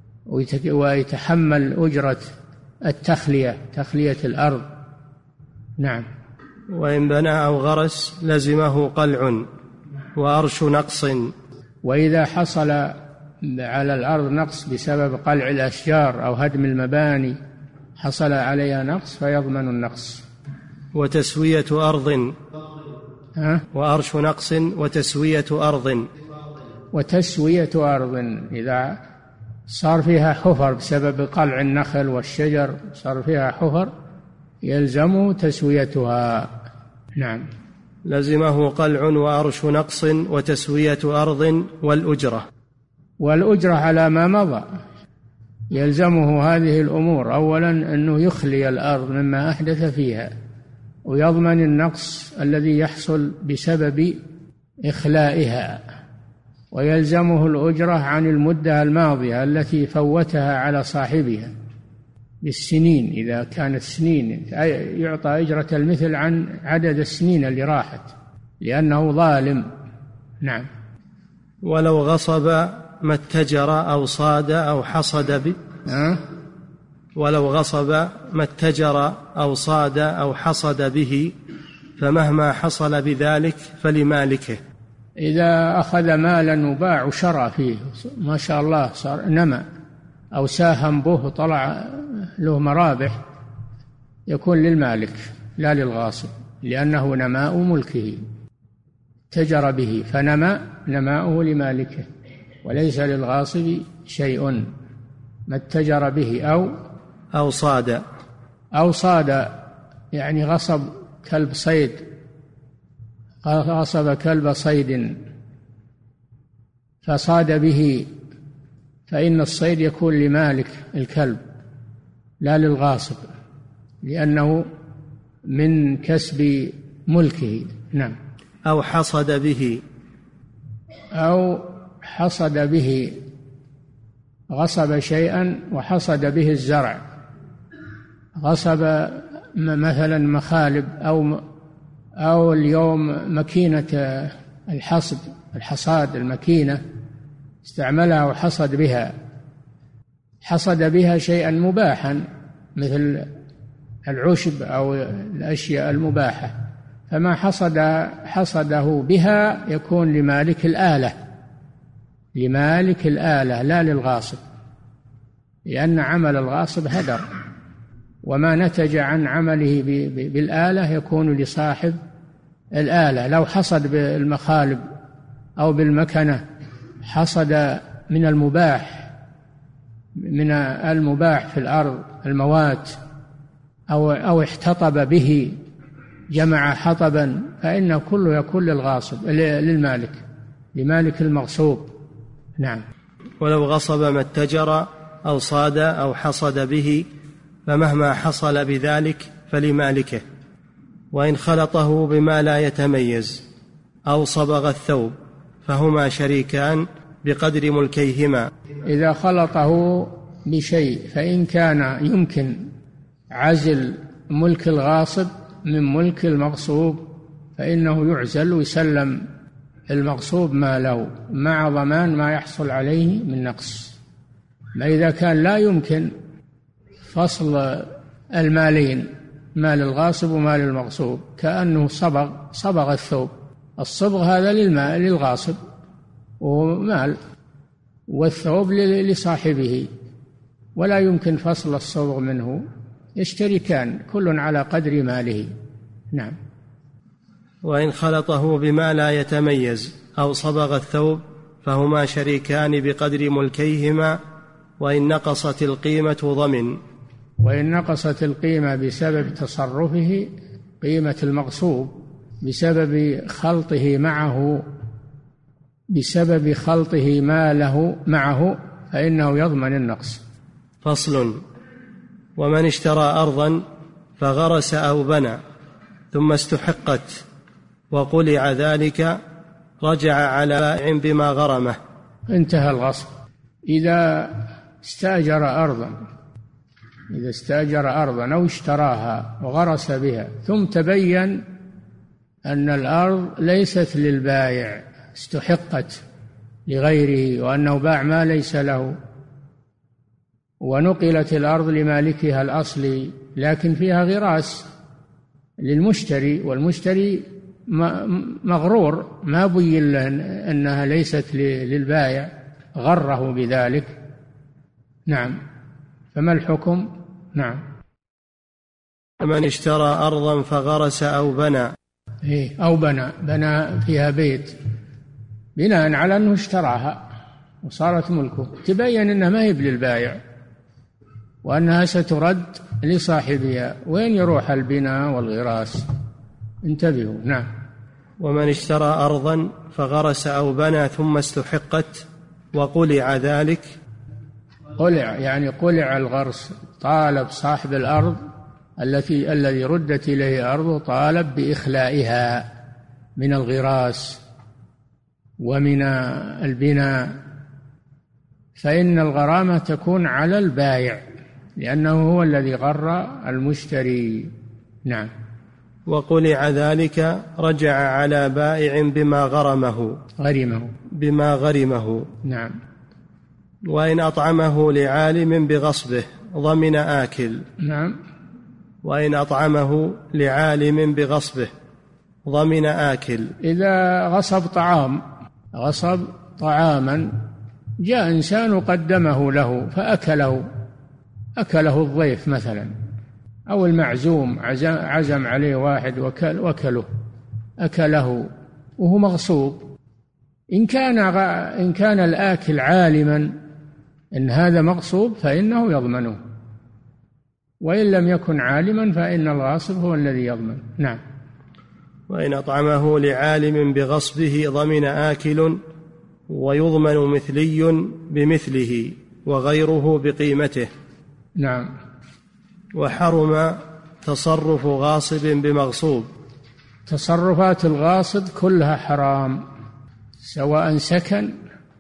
ويتحمل أجرة التخلية، تخلية الأرض. نعم. وإن بنى أو غرس لزمه قلع وأرش نقص. وإذا حصل على الأرض نقص بسبب قلع الأشجار أو هدم المباني، حصل عليها نقص فيضمن النقص. وتسوية أرض. ها؟ وأرش نقص وتسوية أرض. وتسوية أرض، إذا صار فيها حفر بسبب قلع النخل والشجر، صار فيها حفر، يلزم تسويتها. نعم. لزمه قلع وأرش نقص وتسوية أرض والأجرة. والأجرة على ما مضى، يلزمه هذه الأمور: أولا أنه يخلي الأرض مما أحدث فيها، ويضمن النقص الذي يحصل بسبب إخلائها، ويلزمه الأجرة عن المدة الماضية التي فوتها على صاحبها بالسنين، إذا كانت سنين يعطى أجرة المثل عن عدد السنين اللي راحت، لأنه ظالم. نعم. ولو غصب ما اتجر أو صاد أو حصد به. أه؟ ولو غصب ما اتجر أو صاد أو حصد به فمهما حصل بذلك فلمالكه. إذا أخذ مالا وباع وشرى فيه، ما شاء الله صار نمى، أو ساهم به وطلع له مرابح، يكون للمالك لا للغاصب، لأنه نماء ملكه، تجر به فنمى، نماؤه لمالكه، وليس للغاصب شيء. ما اتجر به أو أو صاد. أو صاد يعني غصب كلب صيد، غصب كلب صيد فصاد به، فإن الصيد يكون لمالك الكلب لا للغاصب، لأنه من كسب ملكه. نعم. أو حصد به. أو حصد به، غصب شيئا وحصد به الزرع، غصب مثلا مخالب أو أو اليوم مكينة الحصد، الحصاد، المكينة استعملها وحصد بها، حصد بها شيئا مباحا مثل العشب أو الأشياء المباحة، فما حصد حصده بها يكون لمالك الآلة، لمالك الآلة لا للغاصب، لأن عمل الغاصب هدر، وما نتج عن عمله بالآلة يكون لصاحب الآلة. لو حصد بالمخالب أو بالمكنة، حصد من المباح، من المباح في الأرض، الموات، أو أو احتطب به، جمع حطبا، فإن كله يكون للغاصب، للمالك، لمالك المغصوب. نعم. ولو غصب ما اتجر أو صاد أو حصد به فمهما حصل بذلك فلمالكه. وإن خلطه بما لا يتميز أو صبغ الثوب فهما شريكان بقدر ملكيهما. إذا خلطه بشيء، فإن كان يمكن عزل ملك الغاصب من ملك المغصوب فإنه يعزل ويسلم المغصوب ما له مع ضمان ما يحصل عليه من نقص. ما إذا كان لا يمكن فصل المالين، مال الغاصب ومال المغصوب، كأنه صبغ صبغ الثوب، الصبغ هذا للمال للغاصب ومال، والثوب لصاحبه، ولا يمكن فصل الصبغ منه، يشتركان كل على قدر ماله. نعم. وإن خلطه بما لا يتميز أو صبغ الثوب فهما شريكان بقدر ملكيهما، وإن نقصت القيمة ضمن. وإن نقصت القيمة بسبب تصرفه، قيمة المغصوب بسبب خلطه معه بسبب خلطه ما له معه فإنه يضمن النقص. فصل. ومن اشترى أرضا فغرس أو بنى ثم استحقت وقلع ذلك رجع على بائع بما غرمه. انتهى الغصب. إذا استأجر أرضا إذا استأجر أرضا أو اشتراها وغرس بها ثم تبين أن الأرض ليست للبائع، استحقت لغيره، وأنه باع ما ليس له، ونقلت الأرض لمالكها الأصلي لكن فيها غراس للمشتري، والمشتري مغرور ما بين له أنها ليست للبائع، غره بذلك. نعم. فما الحكم؟ نعم. من اشترى أرضا فغرس أو بنى إيه أو بنى بنى فيها بيت بناء على أنه اشتراها وصارت ملكه، تبين أنها ما هي للبائع وأنها سترد لصاحبها، وين يروح البناء والغراس؟ انتبهوا. نعم. ومن اشترى أرضا فغرس أو بنى ثم استحقت وقلع ذلك. قلع يعني قلع الغرس، طالب صاحب الأرض التي الذي ردت إليه أرضه طالب بإخلائها من الغراس ومن البناء، فإن الغرامة تكون على البائع لأنه هو الذي غر المشتري. نعم. وقلع ذلك رجع على بائع بما غرمه غرمه بما غرمه. نعم. وإن أطعمه لعالم بغصبه ضمن آكل. نعم. وإن أطعمه لعالم بغصبه ضمن آكل. إذا غصب طعام غصب طعاما جاء إنسان وقدمه له فأكله أكله الضيف مثلا أو المعزوم، عزم عليه واحد وكل وكله أكله وهو مغصوب، إن كان إن كان الآكل عالما إن هذا مغصوب فإنه يضمنه، وإن لم يكن عالما فإن الغاصب هو الذي يضمن. نعم. وإن أطعمه لعالم بغصبه ضمن آكل ويضمن مثلي بمثله وغيره بقيمته. نعم. وحرم تصرف غاصب بمغصوب. تصرفات الغاصب كلها حرام، سواء سكن،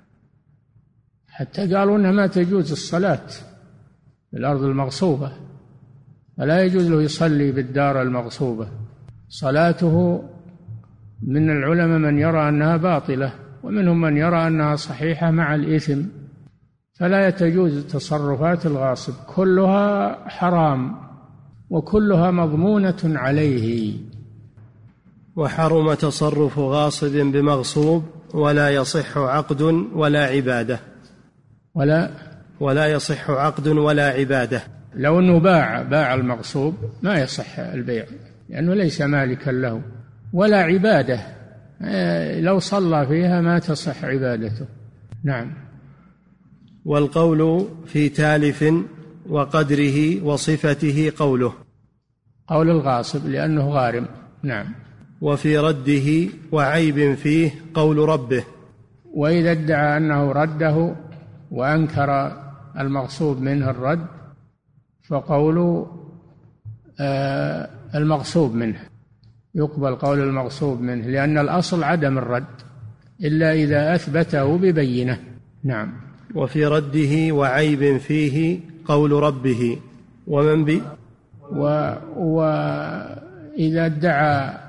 حتى قالوا أنها ما تجوز الصلاة في الأرض المغصوبة، فلا يجوز له يصلي بالدار المغصوبة، صلاته من العلماء من يرى أنها باطلة ومنهم من يرى أنها صحيحة مع الإثم، فلا تجوز تصرفات الغاصب، كلها حرام وكلها مضمونة عليه. وحرم تصرف غاصب بمغصوب ولا يصح عقد ولا عبادة. ولا ولا يصح عقد ولا عبادة. لو أنه باع باع المغصوب ما يصح البيع لأنه ليس مالكا له، ولا عبادة، لو صلى فيها ما تصح عبادته. نعم. والقول في تالف وقدره وصفته قوله قول الغاصب لأنه غارم. نعم. وفي رده وعيب فيه قول ربه. وإذا ادعى أنه رده وأنكر المغصوب منه الرد فقول آه المغصوب منه يقبل قول المغصوب منه، لأن الأصل عدم الرد إلا إذا أثبته ببينة. نعم. وفي رده وعيب فيه قول ربه. ومن بي و... وإذا ادعى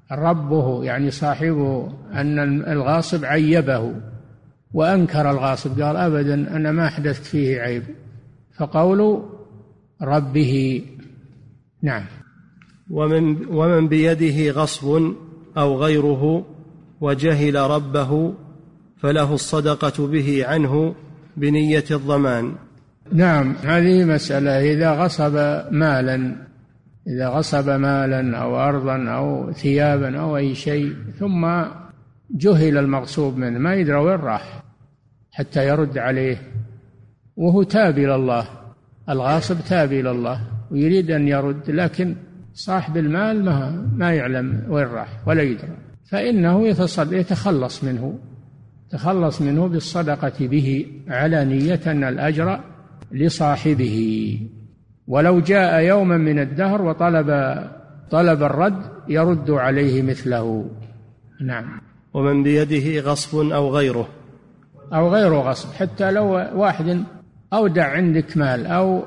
ربه يعني صاحبه أن الغاصب عيبه وأنكر الغاصب، قال أبدا أنا ما أحدثت فيه عيب، فقول ربه. نعم. ومن, ومن بيده غصب أو غيره وجهل ربه فله الصدقة به عنه بنية الضمان. نعم، هذه مسألة. إذا غصب مالا إذا غصب مالا أو أرضا أو ثيابا أو أي شيء ثم جهل المغصوب منه، ما يدري وين راح حتى يرد عليه، وهو تاب إلى الله، الغاصب تاب إلى الله ويريد أن يرد، لكن صاحب المال ما, ما يعلم وين راح ولا يدري، فإنه يتخلص منه تخلص منه بالصدقة به علانية، أن الأجر لصاحبه. ولو جاء يوما من الدهر وطلب طلب الرد يرد عليه مثله. نعم. ومن بيده غصب أو غيره أو غيره غصب، حتى لو واحد أودع عندك مال أو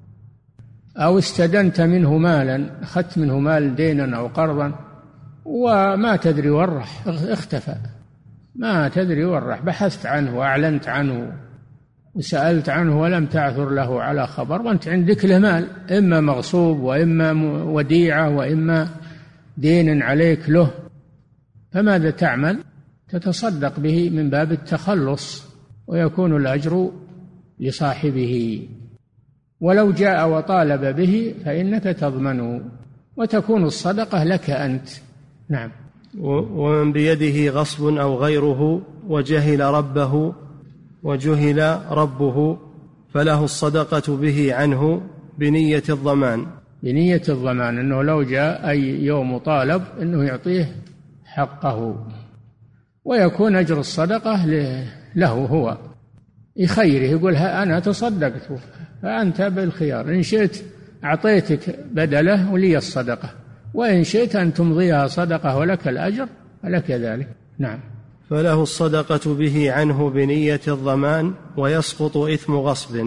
أو استدنت منه مالا، أخذت منه مال دينا أو قرضا وما تدري وين راح، اختفى، ما تدري وين راح، بحثت عنه وأعلنت عنه وسألت عنه ولم تعثر له على خبر، وأنت عندك له مال، إما مغصوب وإما وديعة وإما دين عليك له، فماذا تعمل؟ تتصدق به من باب التخلص ويكون الأجر لصاحبه. ولو جاء وطالب به فإنك تضمنه وتكون الصدقة لك أنت. نعم. ومن بيده غصب أو غيره وجهل ربه وجهل ربه فله الصدقة به عنه بنية الضمان. بنية الضمان، أنه لو جاء أي يوم طالب أنه يعطيه حقه، ويكون أجر الصدقة له هو، يخيره، يقول أنا تصدقت فأنت بالخيار، إن شئت أعطيتك بدله ولي الصدقة، وإن شئت أن تمضيها صدقة ولك الأجر فلك ذلك. نعم. فله الصدقة به عنه بنية الضمان ويسقط إثم غصب.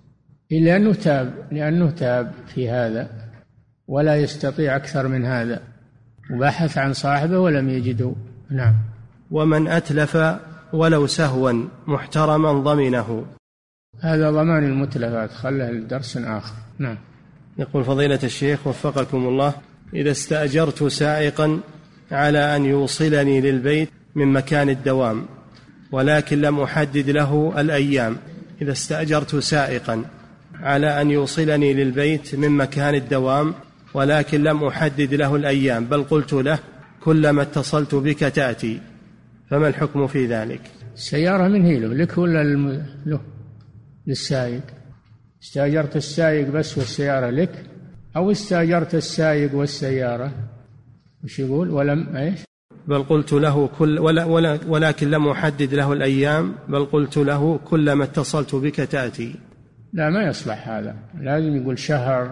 لأنه تاب لأنه تاب في هذا ولا يستطيع أكثر من هذا، وبحث عن صاحبه ولم يجده. نعم. ومن أتلف ولو سهوا محترما ضمنه. هذا ضمان المتلفات، خله لدرس آخر. نعم. يقول فضيلة الشيخ وفقكم الله: إذا استأجرت سائقا على أن يوصلني للبيت من مكان الدوام ولكن لم أحدد له الأيام إذا استأجرت سائقا على أن يوصلني للبيت من مكان الدوام ولكن لم أحدد له الأيام، بل قلت له كلما اتصلت بك تأتي، فما الحكم في ذلك؟ السيارة من هي له لك ولا الم... له للسائق؟ استأجرت السائق بس والسيارة لك، أو استأجرت السائق والسيارة؟ وش يقول؟ ولم ايش؟ بل قلت له كل ولا ولا ولكن لم أحدد له الأيام، بل قلت له كلما اتصلت بك تأتي. لا، ما يصلح هذا، لازم يقول شهر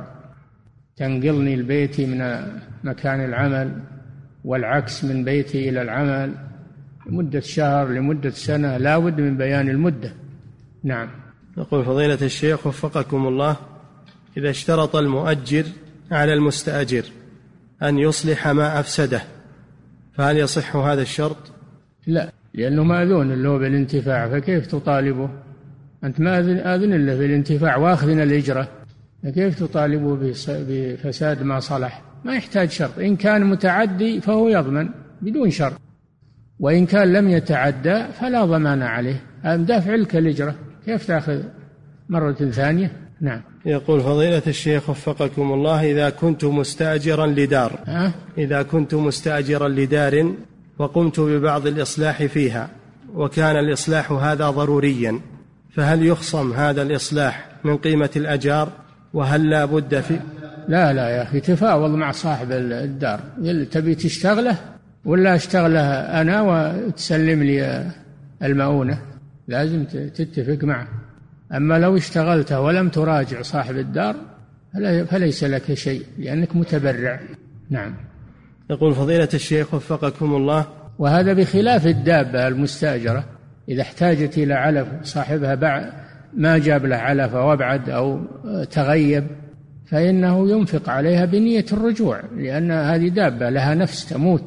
تنقلني لبيتي من مكان العمل، والعكس من بيتي إلى العمل، لمدة شهر لمدة سنة، لا بد من بيان المدة. نعم. يقول فضيلة الشيخ وفقكم الله: إذا اشترط المؤجر على المستأجر أن يصلح ما أفسده فهل يصح هذا الشرط؟ لا، لأنه مأذون له بالانتفاع، فكيف تطالبه؟ أنت ما أذن له بالانتفاع واخذنا الإجرة، فكيف تطالبه بفساد ما صلح؟ ما يحتاج شرط، إن كان متعدي فهو يضمن بدون شرط، وإن كان لم يتعدى فلا ضمان عليه، دافع لك الإجرة، كيف تأخذ مرة ثانية؟ نعم. يقول فضيلة الشيخ وفقكم الله: إذا كنت مستأجرا لدار أه؟ إذا كنت مستأجرا لدار وقمت ببعض الإصلاح فيها وكان الإصلاح هذا ضروريا، فهل يخصم هذا الإصلاح من قيمة الأجار؟ وهل لا بد في لا لا يا أخي، تفاوض مع صاحب الدار، تبي تشتغله ولا أشتغله أنا وتسلم لي المؤونة، لازم تتفق معه. أما لو اشتغلته ولم تراجع صاحب الدار فليس لك شيء، لأنك متبرع. نعم. يقول فضيلة الشيخ وفقكم الله: وهذا بخلاف الدابة المستأجرة، إذا احتاجت إلى علف صاحبها بعد ما جاب له علف وابعد أو تغيب فإنه ينفق عليها بنية الرجوع، لأن هذه دابة لها نفس تموت،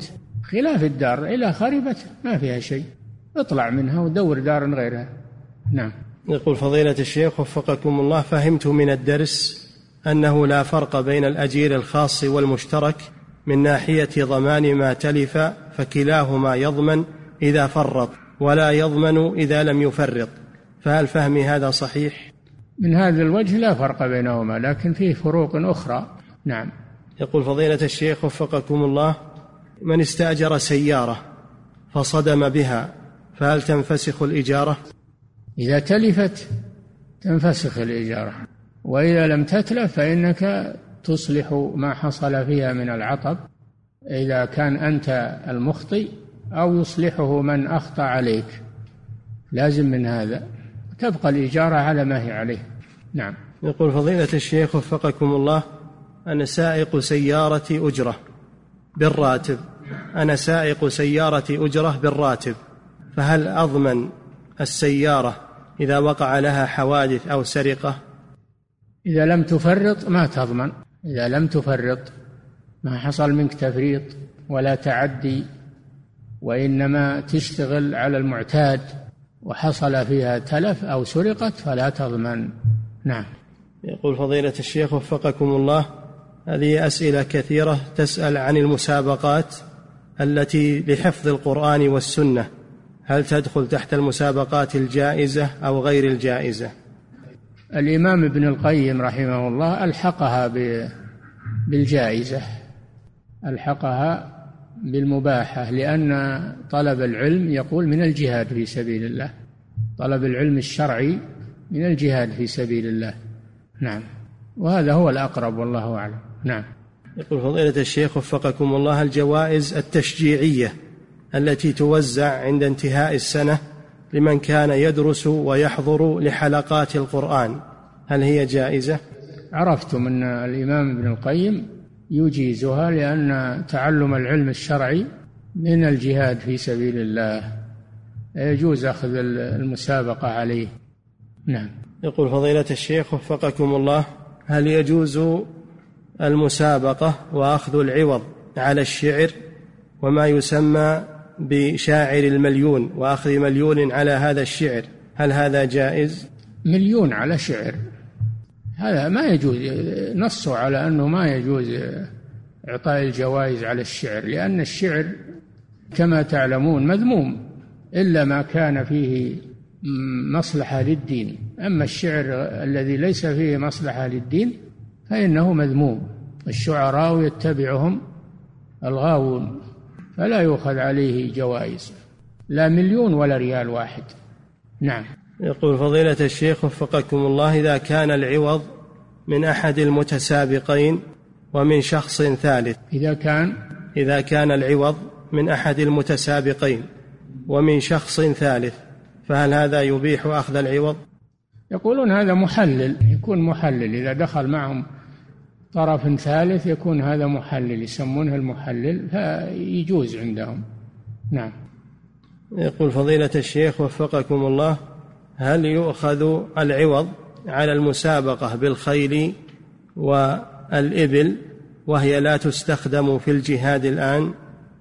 خلاف الدار إذا خربت ما فيها شيء، اطلع منها ودور دار غيرها. نعم. يقول فضيلة الشيخ وفقكم الله: فهمت من الدرس أنه لا فرق بين الأجير الخاص والمشترك من ناحية ضمان ما تلف، فكلاهما يضمن إذا فرط ولا يضمن إذا لم يفرط، فهل فهمي هذا صحيح؟ من هذا الوجه لا فرق بينهما، لكن فيه فروق أخرى. نعم. يقول فضيلة الشيخ وفقكم الله: من استأجر سيارة فصدم بها فهل تنفسخ الإجارة؟ إذا تلفت تنفسخ الإجارة، وإذا لم تتلف فإنك تصلح ما حصل فيها من العطب إذا كان أنت المخطئ، أو يصلحه من أخطأ عليك، لازم من هذا، تبقى الإجارة على ما هي عليه. نعم. يقول فضيلة الشيخ وفقكم الله: أنا سائق سيارة أجرة بالراتب أنا سائق سيارة أجرة بالراتب فهل أضمن السيارة إذا وقع لها حوادث أو سرقة؟ إذا لم تفرط ما تضمن، إذا لم تفرط ما حصل منك تفريط ولا تعدي، وإنما تشتغل على المعتاد وحصل فيها تلف أو سرقت فلا تضمن. نعم. يقول فضيلة الشيخ وفقكم الله: هذه أسئلة كثيرة تسأل عن المسابقات التي لحفظ القرآن والسنة، هل تدخل تحت المسابقات الجائزة أو غير الجائزة؟ الإمام ابن القيم رحمه الله ألحقها بالجائزة، ألحقها بالمباحة، لأن طلب العلم يقول من الجهاد في سبيل الله، طلب العلم الشرعي من الجهاد في سبيل الله. نعم، وهذا هو الأقرب والله أعلم. نعم. يقول فضيلة الشيخ وفقكم الله: الجوائز التشجيعية التي توزع عند انتهاء السنة لمن كان يدرس ويحضر لحلقات القرآن، هل هي جائزة؟ عرفتم أن الإمام ابن القيم يجيزها، لأن تعلم العلم الشرعي من الجهاد في سبيل الله، يجوز أخذ المسابقة عليه. نعم. يقول فضيلة الشيخ وفقكم الله: هل يجوز المسابقة وأخذ العوض على الشعر وما يسمى بشاعر المليون، وأخذ مليون على هذا الشعر، هل هذا جائز؟ مليون على شعر هذا ما يجوز، نصوا على أنه ما يجوز إعطاء الجوائز على الشعر، لأن الشعر كما تعلمون مذموم إلا ما كان فيه مصلحة للدين، أما الشعر الذي ليس فيه مصلحة للدين فإنه مذموم، الشعراء يتبعهم الغاوون، فلا يؤخذ عليه جوائز، لا مليون ولا ريال واحد. نعم. يقول فضيلة الشيخ وفقكم الله: إذا كان العوض من أحد المتسابقين ومن شخص ثالث، إذا كان إذا كان العوض من أحد المتسابقين ومن شخص ثالث، فهل هذا يبيح أخذ العوض؟ يقولون هذا محلل، يكون محلل إذا دخل معهم طرف ثالث، يكون هذا محلل، يسمونه المحلل، فيجوز عندهم. نعم. يقول فضيلة الشيخ وفقكم الله: هل يؤخذ العوض على المسابقة بالخيل والإبل وهي لا تستخدم في الجهاد الآن؟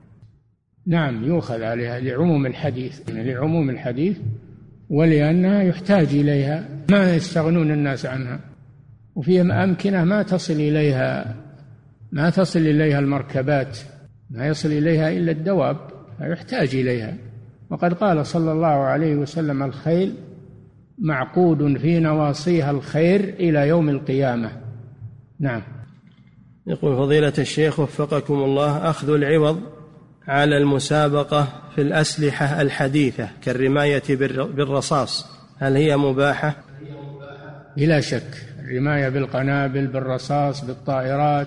نعم، يؤخذ عليها لعموم الحديث، لعموم الحديث ولأنها يحتاج إليها، ما يستغنون الناس عنها، وفي أمكنة ما تصل إليها ما تصل إليها المركبات، ما يصل إليها إلا الدواب، فيحتاج إليها. وقد قال صلى الله عليه وسلم: الخيل معقود في نواصيها الخير إلى يوم القيامة. نعم. يقول فضيلة الشيخ وفقكم الله: أخذ العوض على المسابقة في الأسلحة الحديثة كالرماية بالرصاص، هل هي مباحة؟ بلا شك، الرماية بالقنابل، بالرصاص، بالطائرات،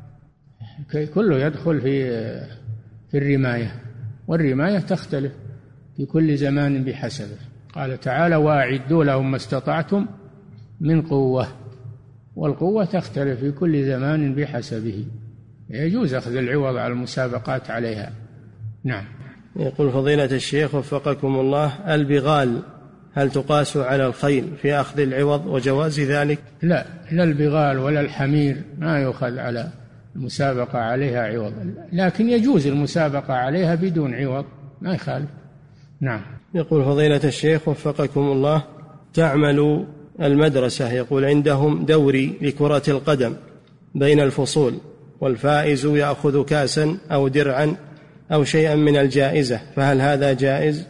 كله يدخل في في الرماية، والرماية تختلف في كل زمان بحسبه. قال تعالى: وأعدوا لهم ما استطعتم من قوة، والقوة تختلف في كل زمان بحسبه، يجوز أخذ العوض على المسابقات عليها. نعم. يقول فضيلة الشيخ وفقكم الله: البغال هل تقاس على الخيل في أخذ العوض وجواز ذلك؟ لا، لا البغال ولا الحمير ما يؤخذ على المسابقة عليها عوض، لكن يجوز المسابقة عليها بدون عوض، ما يخالف. نعم. يقول فضيلة الشيخ وفقكم الله، تعمل المدرسة يقول عندهم دوري لكرة القدم بين الفصول، والفائز يأخذ كاسا أو درعا أو شيئا من الجائزة، فهل هذا جائز؟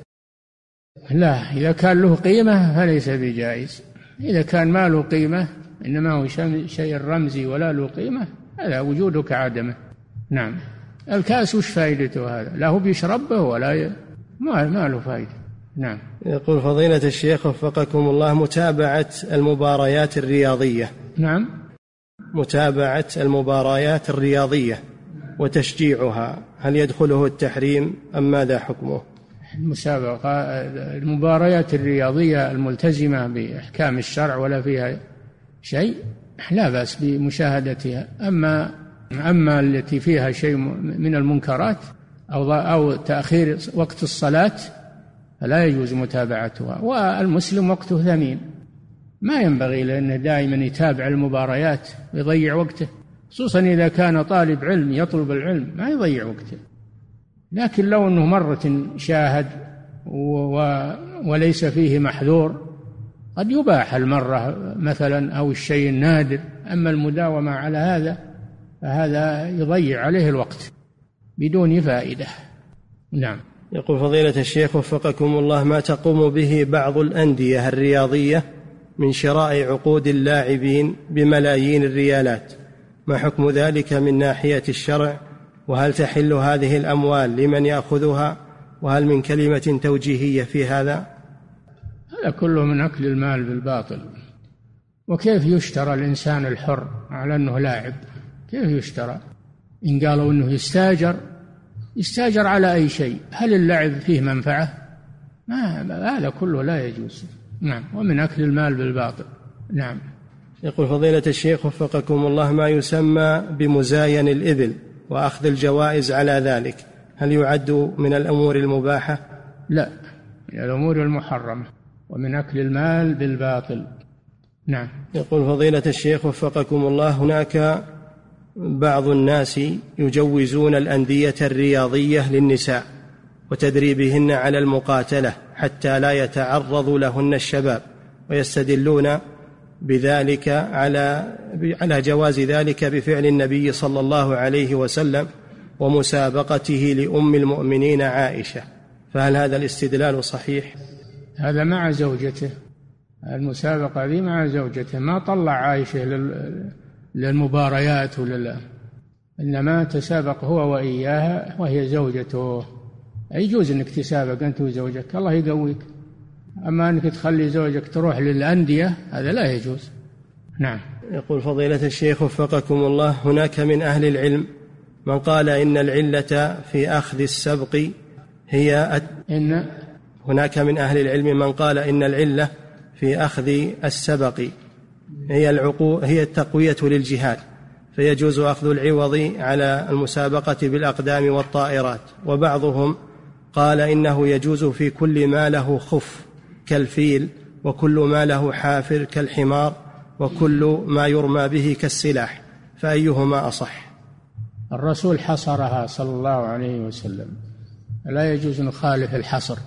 لا، إذا كان له قيمة فليس بجائز. إذا كان ما له قيمة إنما هو شيء رمزي ولا له قيمة، هذا وجوده كعدمه. نعم. الكاس وش فائدته هذا؟ لا هو بيشربه ولا ي... ما ما له فائدة. نعم. يقول فضيلة الشيخ وفقكم الله، متابعة المباريات الرياضية. نعم. متابعة المباريات الرياضية وتشجيعها، هل يدخله التحريم أم ماذا حكمه؟ المسابقة المباريات الرياضية الملتزمة بأحكام الشرع ولا فيها شيء لا بأس بمشاهدتها. أما أما التي فيها شيء من المنكرات أو أو تأخير وقت الصلاة فلا يجوز متابعتها. والمسلم وقته ثمين، ما ينبغي لأنه دائما يتابع المباريات ويضيع وقته، خصوصا إذا كان طالب علم يطلب العلم ما يضيع وقته. لكن لو أنه مرة شاهد و... وليس فيه محذور قد يباح المرة مثلا أو الشيء النادر. أما المداومة على هذا فهذا يضيع عليه الوقت بدون فائدة. نعم. يقول فضيلة الشيخ وفقكم الله، ما تقوم به بعض الأندية الرياضية من شراء عقود اللاعبين بملايين الريالات، ما حكم ذلك من ناحية الشرع؟ وهل تحل هذه الأموال لمن يأخذها؟ وهل من كلمة توجيهية في هذا؟ هذا كله من أكل المال بالباطل. وكيف يشترى الإنسان الحر على أنه لاعب؟ كيف يشترى؟ إن قالوا أنه يستاجر، يستاجر على أي شيء؟ هل اللعب فيه منفعة؟ ما هذا كله لا يجوز. نعم. ومن أكل المال بالباطل. نعم. يقول فضيلة الشيخ وفقكم الله، ما يسمى بمزاين الإبل وأخذ الجوائز على ذلك، هل يعد من الأمور المباحة؟ لا، من الأمور المحرمة ومن أكل المال بالباطل. نعم. يقول فضيلة الشيخ وفقكم الله، هناك بعض الناس يجوزون الأندية الرياضية للنساء وتدريبهن على المقاتلة حتى لا يتعرض لهن الشباب، ويستدلون بذلك على على جواز ذلك بفعل النبي صلى الله عليه وسلم ومسابقته لأم المؤمنين عائشة، فهل هذا الاستدلال صحيح؟ هذا مع زوجته، المسابقة ذي مع زوجته، ما طلع عائشة للمباريات ولل... إنما تسابق هو وإياها وهي زوجته. يجوز أنك تسابق أنت وزوجك، الله يقويك. أما أنك تخلي زوجك تروح للأندية هذا لا يجوز. نعم. يقول فضيلة الشيخ وفقكم الله، هناك من أهل العلم من قال إن العلة في أخذ السبق هي إن هناك من أهل العلم من قال إن العلة في أخذ السبق هي العقو هي التقوية للجهاد، فيجوز أخذ العوض على المسابقة بالأقدام والطائرات. وبعضهم قال إنه يجوز في كل ما له خف كالفيل، وكل ما له حافر كالحمار، وكل ما يرمى به كالسلاح، فأيهما أصح؟ الرسول حصرها صلى الله عليه وسلم، لا يجوز نخالف الحصر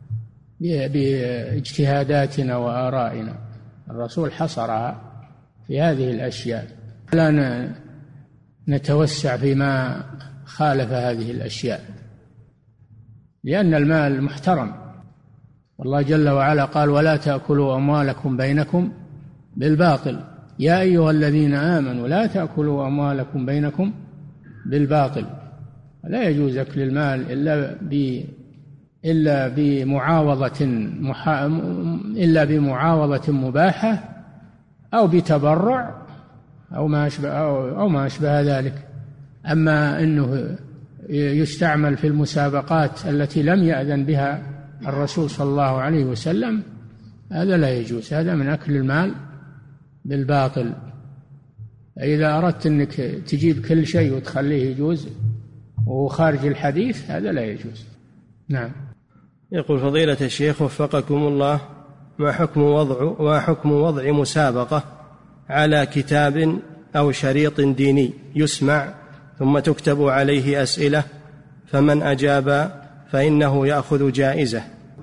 باجتهاداتنا وآرائنا. الرسول حصرها في هذه الأشياء، لا نتوسع فيما خالف هذه الأشياء، لأن المال محترم، والله جل وعلا قال: ولا تأكلوا أموالكم بينكم بالباطل يا أيها الذين آمنوا لا تأكلوا أموالكم بينكم بالباطل. لا يجوز أكل المال إلا ب إلا بمعاوضة محا... إلا بمعاوضة مباحة أو بتبرع أو ما أشبه أو... أو ما أشبه ذلك. أما أنه يستعمل في المسابقات التي لم يأذن بها الرسول صلى الله عليه وسلم هذا لا يجوز، هذا من أكل المال بالباطل. إذا أردت أنك تجيب كل شيء وتخليه يجوز وهو خارج الحديث هذا لا يجوز. نعم. يقول فضيلة الشيخ وفقكم الله، ما حكم وضع ما حكم وضع مسابقة على كتاب أو شريط ديني يسمع ثم تكتب عليه أسئلة، فمن أجاب فإنه يأخذ جائزة.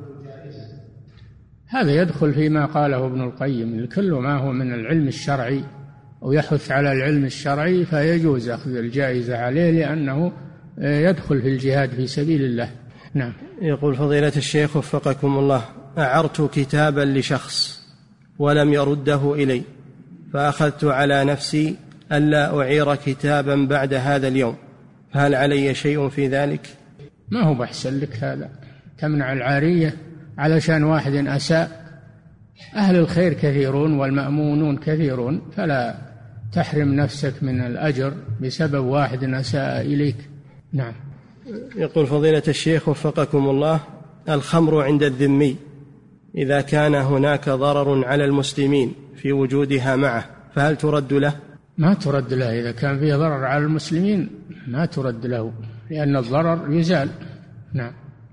هذا يدخل فيما قاله ابن القيم، كل ما هو من العلم الشرعي ويحث على العلم الشرعي فيجوز أخذ الجائزة عليه، لأنه يدخل في الجهاد في سبيل الله. نعم. يقول فضيلة الشيخ وفقكم الله: أعرت كتابا لشخص ولم يرده إلي، فأخذت على نفسي ألا أعير كتابا بعد هذا اليوم، فهل علي شيء في ذلك؟ ما هو بحسن لك هذا، تمنع العارية علشان واحد أساء؟ أهل الخير كثيرون والمأمونون كثيرون، فلا تحرم نفسك من الأجر بسبب واحد أساء إليك. نعم. يقول فضيلة الشيخ وفقكم الله: الخمر عند الذمي إذا كان هناك ضرر على المسلمين في وجودها معه فهل ترد له؟ ما ترد له، إذا كان فيه ضرر على المسلمين ما ترد له، لأن الضرر يزال. نعم.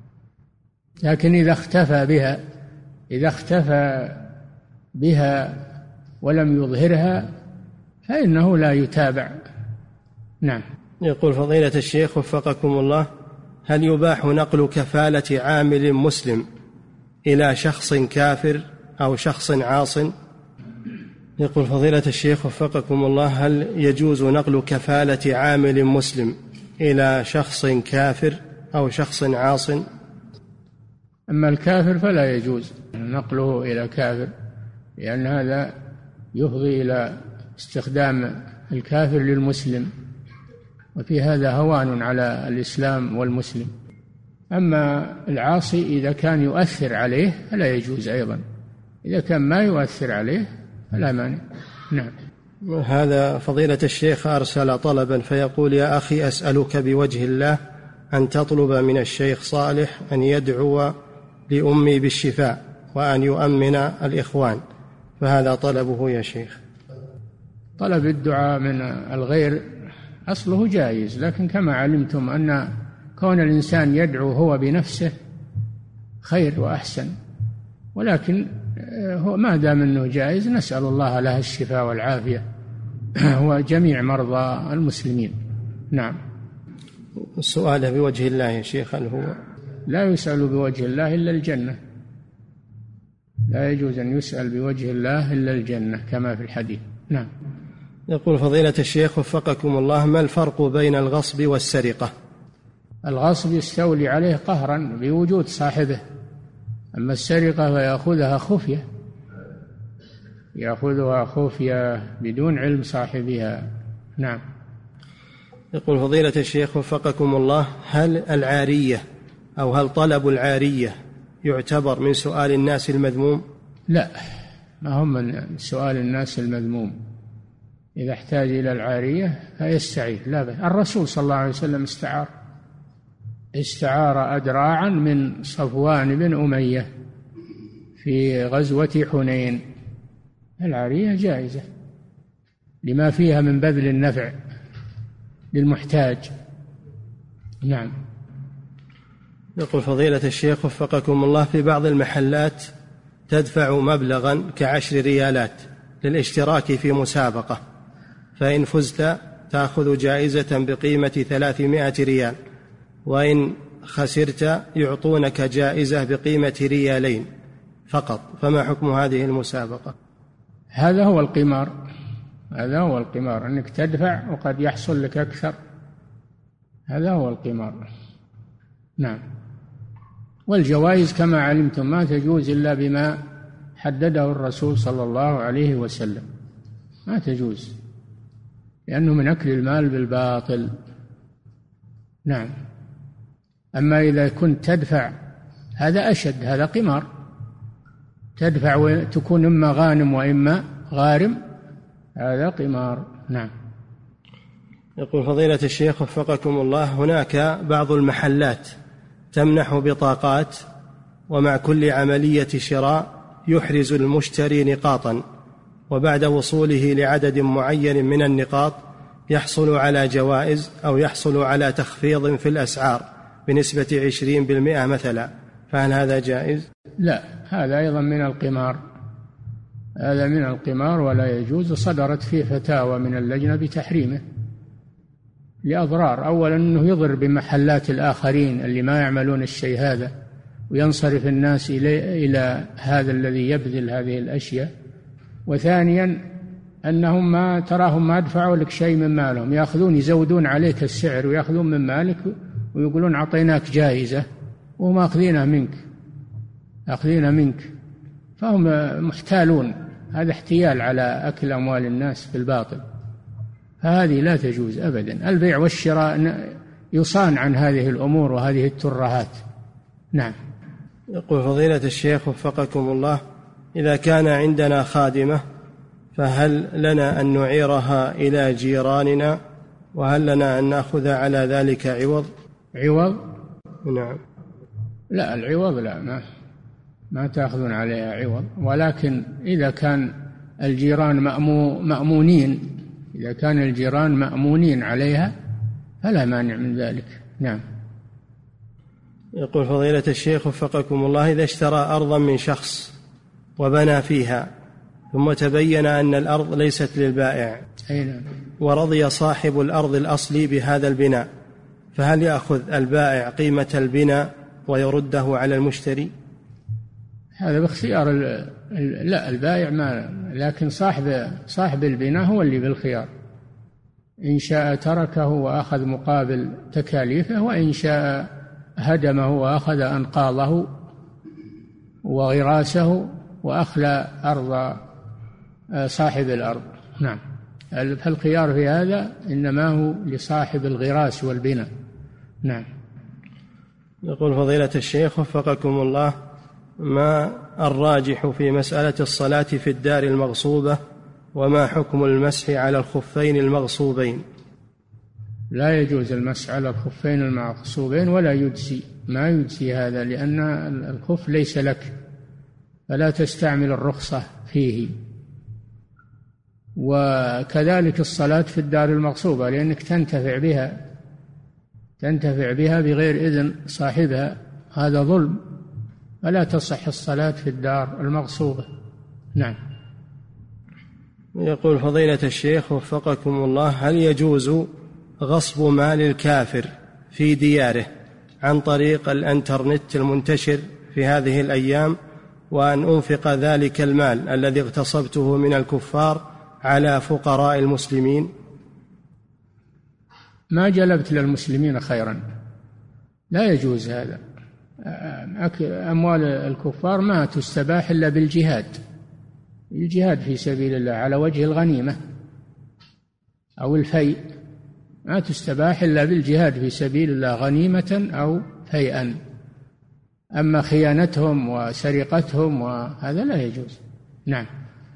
لكن إذا اختفى بها إذا اختفى بها ولم يظهرها فإنه لا يتابع. نعم. يقول فضيلة الشيخ وفقكم الله: هل يباح نقل كفالة عامل مسلم إلى شخص كافر أو شخص عاص؟ يقول فضيلة الشيخ وفقكم الله: هل يجوز نقل كفالة عامل مسلم إلى شخص كافر أو شخص عاص؟ أما الكافر فلا يجوز نقله إلى كافر، لأن هذا يفضي إلى استخدام الكافر للمسلم، وفي هذا هوان على الإسلام والمسلم. أما العاصي إذا كان يؤثر عليه فلا يجوز أيضا، إذا كان ما يؤثر عليه فلا مانع. نعم. هذا فضيلة الشيخ أرسل طلبا فيقول: يا أخي أسألك بوجه الله أن تطلب من الشيخ صالح أن يدعو لأمي بالشفاء وأن يؤمن الإخوان، فهذا طلبه يا شيخ. طلب الدعاء من الغير أصله جائز، لكن كما علمتم أن كون الإنسان يدعو هو بنفسه خير وأحسن، ولكن هو ما دام أنه جائز نسأل الله له الشفاء والعافية وجميع مرضى المسلمين. نعم. السؤال بوجه الله يا شيخ، هل هو لا يسأل بوجه الله إلا الجنة، لا يجوز أن يسأل بوجه الله إلا الجنة كما في الحديث. نعم. يقول فضيلة الشيخ وفقكم الله: ما الفرق بين الغصب والسرقة؟ الغصب يستولي عليه قهرا بوجود صاحبه، أما السرقة فيأخذها خفية يأخذها خفية بدون علم صاحبها. نعم. يقول فضيلة الشيخ وفقكم الله: هل العارية أو هل طلب العارية يعتبر من سؤال الناس المذموم؟ لا، ما هم من سؤال الناس المذموم. إذا احتاج إلى العارية فيستعير، لا بأس. الرسول صلى الله عليه وسلم استعار استعار أدراعا من صفوان بن أمية في غزوة حنين. العارية جائزة لما فيها من بذل النفع للمحتاج. نعم. يقول فضيلة الشيخ وفقكم الله: في بعض المحلات تدفع مبلغا كعشر ريالات للاشتراك في مسابقة، فإن فزت تأخذ جائزة بقيمة ثلاثمائة ريال، وإن خسرت يعطونك جائزة بقيمة ريالين فقط، فما حكم هذه المسابقة؟ هذا هو القمار هذا هو القمار أنك تدفع وقد يحصل لك أكثر، هذا هو القمار. نعم. والجوائز كما علمتم ما تجوز إلا بما حدده الرسول صلى الله عليه وسلم، ما تجوز لأنه من أكل المال بالباطل. نعم. أما إذا كنت تدفع هذا أشد، هذا قمار، تدفع وتكون إما غانم وإما غارم، هذا قمار. نعم. يقول فضيلة الشيخ وفقكم الله: هناك بعض المحلات تمنح بطاقات، ومع كل عملية شراء يحرز المشتري نقاطا، وبعد وصوله لعدد معين من النقاط يحصل على جوائز أو يحصل على تخفيض في الأسعار بنسبة عشرين بالمئة مثلا، فهل هذا جائز؟ لا، هذا أيضا من القمار، هذا من القمار ولا يجوز، صدرت فيه فتاوى من اللجنة بتحريمه. لأضرار. أولا أنه يضر بمحلات الآخرين اللي ما يعملون الشيء هذا، وينصرف الناس إلى إلى هذا الذي يبذل هذه الأشياء. وثانيا أنهم ما تراهم ما دفعوا لك شيء من مالهم، يأخذون يزودون عليك السعر ويأخذون من مالك ويقولون أعطيناك جائزة وهم أخذينها منك أخذينها منك فهم محتالون. هذا احتيال على أكل أموال الناس بالباطل، فهذه لا تجوز أبدا. البيع والشراء يصان عن هذه الأمور وهذه الترهات. نعم. يقول فضيلة الشيخ وفقكم الله: إذا كان عندنا خادمة فهل لنا أن نعيرها إلى جيراننا، وهل لنا أن نأخذ على ذلك عوض؟ عوض؟ نعم. لا، العوض لا، ما, ما تأخذون عليها عوض، ولكن إذا كان الجيران مأمو مأمونين إذا كان الجيران مأمونين عليها فلا مانع من ذلك. نعم. يقول فضيلة الشيخ وفقكم الله: إذا اشترى أرضا من شخص وبنى فيها ثم تبين أن الأرض ليست للبائع ورضي صاحب الأرض الأصلي بهذا البناء، فهل يأخذ البائع قيمة البناء ويرده على المشتري؟ هذا باختيار لا البائع ما، لكن صاحب صاحب البناء هو اللي بالخيار، إن شاء تركه وأخذ مقابل تكاليفه، وإن شاء هدمه وأخذ أنقاضه وغراسه وأخلى أرض صاحب الأرض. نعم. فالخيار في هذا إنما هو لصاحب الغراس والبناء. نعم. يقول فضيلة الشيخ وفقكم الله: ما الراجح في مسألة الصلاة في الدار المغصوبة، وما حكم المسح على الخفين المغصوبين؟ لا يجوز المسح على الخفين المغصوبين ولا يجزي، ما يجزي هذا، لأن الخف ليس لك فلا تستعمل الرخصة فيه. وكذلك الصلاة في الدار المغصوبة، لأنك تنتفع بها تنتفع بها بغير إذن صاحبها، هذا ظلم، فلا تصح الصلاة في الدار المغصوبة. نعم. يقول فضيلة الشيخ وفقكم الله: هل يجوز غصب مال الكافر في دياره عن طريق الانترنت المنتشر في هذه الأيام، وأن أنفق ذلك المال الذي اغتصبته من الكفار على فقراء المسلمين؟ ما جلبت للمسلمين خيرا، لا يجوز هذا. أموال الكفار ما تستباح إلا بالجهاد، الجهاد في سبيل الله على وجه الغنيمة أو الفيء، ما تستباح إلا بالجهاد في سبيل الله غنيمة أو فيئا. أما خيانتهم وسرقتهم وهذا لا يجوز. نعم.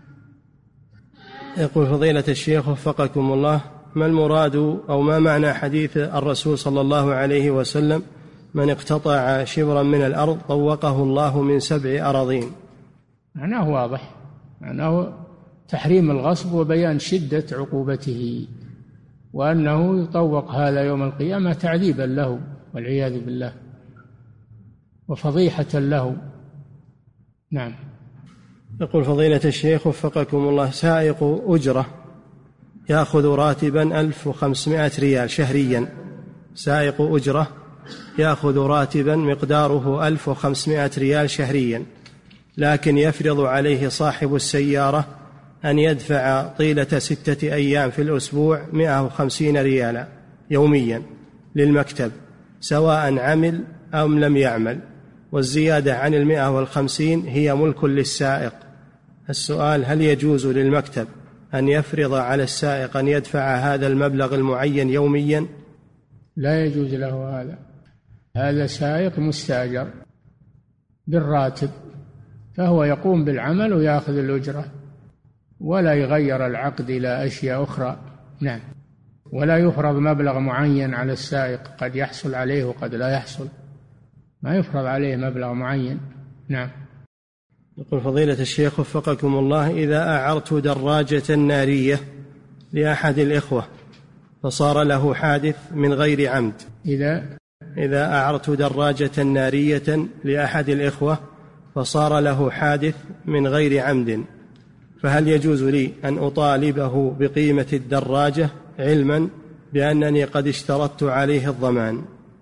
يقول فضيلة الشيخ وفقكم الله: ما المراد أو ما معنى حديث الرسول صلى الله عليه وسلم: من اقتطع شبرا من الأرض طوقه الله من سبع أراضين؟ معناه واضح، معناه تحريم الغصب وبيان شدة عقوبته، وأنه يطوق هذا يوم القيامة تعذيبا له والعياذ بالله وفضيحة له. نعم. يقول فضيلة الشيخ وفقكم الله: سائق أجرة يأخذ راتبا ألف وخمسمائة ريال شهريا، سائق أجرة يأخذ راتبا مقداره ألف وخمسمائة ريال شهريا، لكن يفرض عليه صاحب السيارة أن يدفع طيلة ستة أيام في الأسبوع مئة وخمسين ريالا يوميا للمكتب سواء عمل أو لم يعمل، والزيادة عن المئة والخمسين هي ملك للسائق. السؤال: هل يجوز للمكتب أن يفرض على السائق أن يدفع هذا المبلغ المعين يوميا؟ لا يجوز له هذا، هذا سائق مستأجر بالراتب، فهو يقوم بالعمل ويأخذ الأجرة، ولا يغير العقد إلى أشياء أخرى. نعم. ولا يفرض مبلغ معين على السائق، قد يحصل عليه وقد لا يحصل، ما يفرض عليه مبلغ معين. نعم. يقول فضيلة الشيخ وفقكم الله: إذا أعرت دراجة نارية لأحد الإخوة فصار له حادث من غير عمد، إذا إذا أعرت دراجة نارية لأحد الإخوة فصار له حادث من غير عمد، فهل يجوز لي أن أطالبه بقيمة الدراجة علما بأنني قد اشترطت عليه الضمان.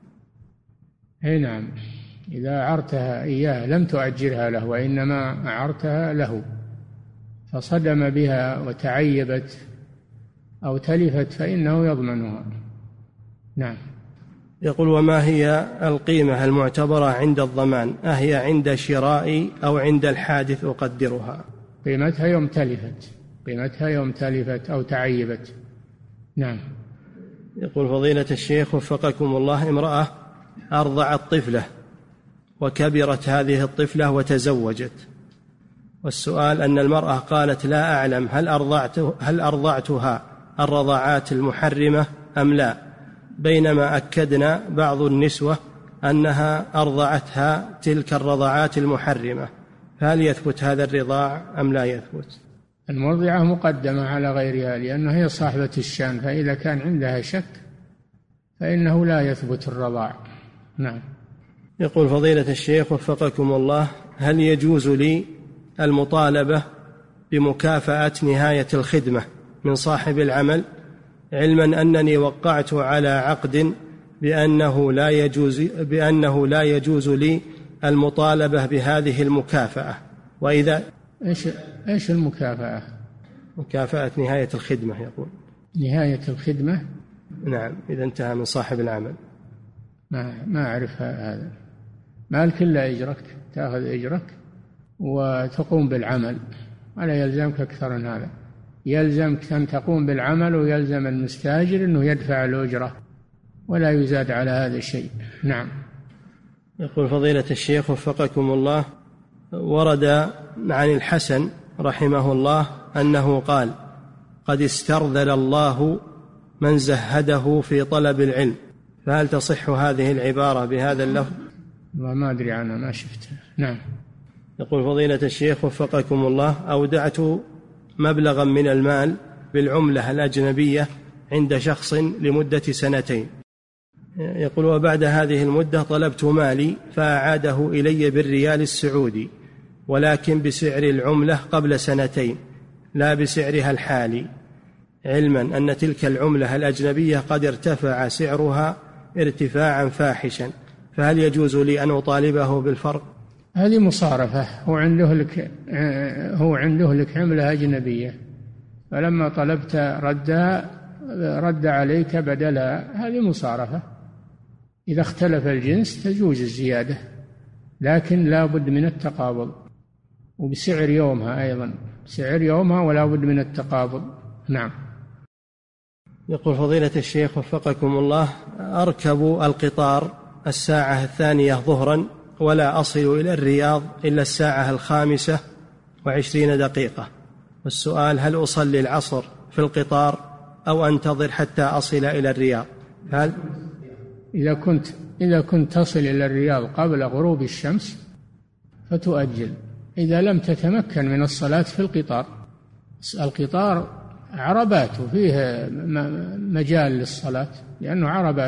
أي نعم، إذا أعرتها إياه لم تؤجرها له وإنما أعرتها له فصدم بها وتعيبت أو تلفت فإنه يضمنها. نعم. يقول: وما هي القيمة المعتبرة عند الضمان؟ أهي عند شرائي أو عند الحادث أقدرها؟ قيمتها يوم تلفت، قيمتها يوم تلفت أو تعيبت. نعم. يقول: فضيلة الشيخ وفقكم الله، امرأة أرضعت طفلة وكبرت هذه الطفلة وتزوجت، والسؤال أن المرأة قالت: لا أعلم هل أرضعت هل أرضعتها الرضاعات المحرمة أم لا، بينما أكدنا بعض النسوة أنها أرضعتها تلك الرضاعات المحرمة، فهل يثبت هذا الرضاع أم لا يثبت؟ المرضعة مقدمة على غيرها لأنها هي صاحبة الشأن، فإذا كان عندها شك فإنه لا يثبت الرضاع. نعم. يقول: فضيلة الشيخ وفقكم الله، هل يجوز لي المطالبة بمكافأة نهاية الخدمة من صاحب العمل، علما أنني وقعت على عقد بأنه لا يجوز بأنه لا يجوز لي المطالبة بهذه المكافأة؟ وإذا إيش إيش المكافأة؟ مكافأة نهاية الخدمة. يقول: نهاية الخدمة. نعم، إذا انتهى من صاحب العمل. ما ما أعرف هذا. مالك إلا أجرك، تأخذ أجرك وتقوم بالعمل، ولا يلزمك أكثر من هذا. يلزمك أن تقوم بالعمل، ويلزم المستأجر أنه يدفع الأجرة ولا يزاد على هذا الشيء. نعم. يقول: فضيلة الشيخ وفقكم الله، ورد عن الحسن رحمه الله أنه قال: قد استرذل الله من زهده في طلب العلم، فهل تصح هذه العبارة بهذا اللفظ؟ ما أدري عنها، ما شفتها. نعم. يقول: فضيلة الشيخ وفقكم الله، أودعت مبلغا من المال بالعملة الأجنبية عند شخص لمدة سنتين. يقول: وبعد هذه المدة طلبت مالي فأعاده إلي بالريال السعودي، ولكن بسعر العملة قبل سنتين لا بسعرها الحالي، علما أن تلك العملة الأجنبية قد ارتفع سعرها ارتفاعا فاحشا، فهل يجوز لي أن أطالبه بالفرق؟ هذه مصارفة، هو عنده لك هو عنده لك عملة أجنبية، فلما طلبت ردها رد عليك بدلها، هذه مصارفة. إذا اختلف الجنس تجوز الزيادة، لكن لا بد من التقابض، وبسعر يومها أيضا، سعر يومها ولا بد من التقابض. نعم. يقول: فضيلة الشيخ وفقكم الله، أركب القطار الساعة الثانية ظهرا ولا أصل إلى الرياض إلا الساعة الخامسة وعشرين دقيقة، والسؤال: هل أصلي العصر في القطار أو أنتظر حتى أصل إلى الرياض؟ هل إذا كنت إذا كنت تصل إلى الرياض قبل غروب الشمس فتؤجل، إذا لم تتمكن من الصلاة في القطار. القطار عربات وفيه مجال للصلاة، لأنه عربات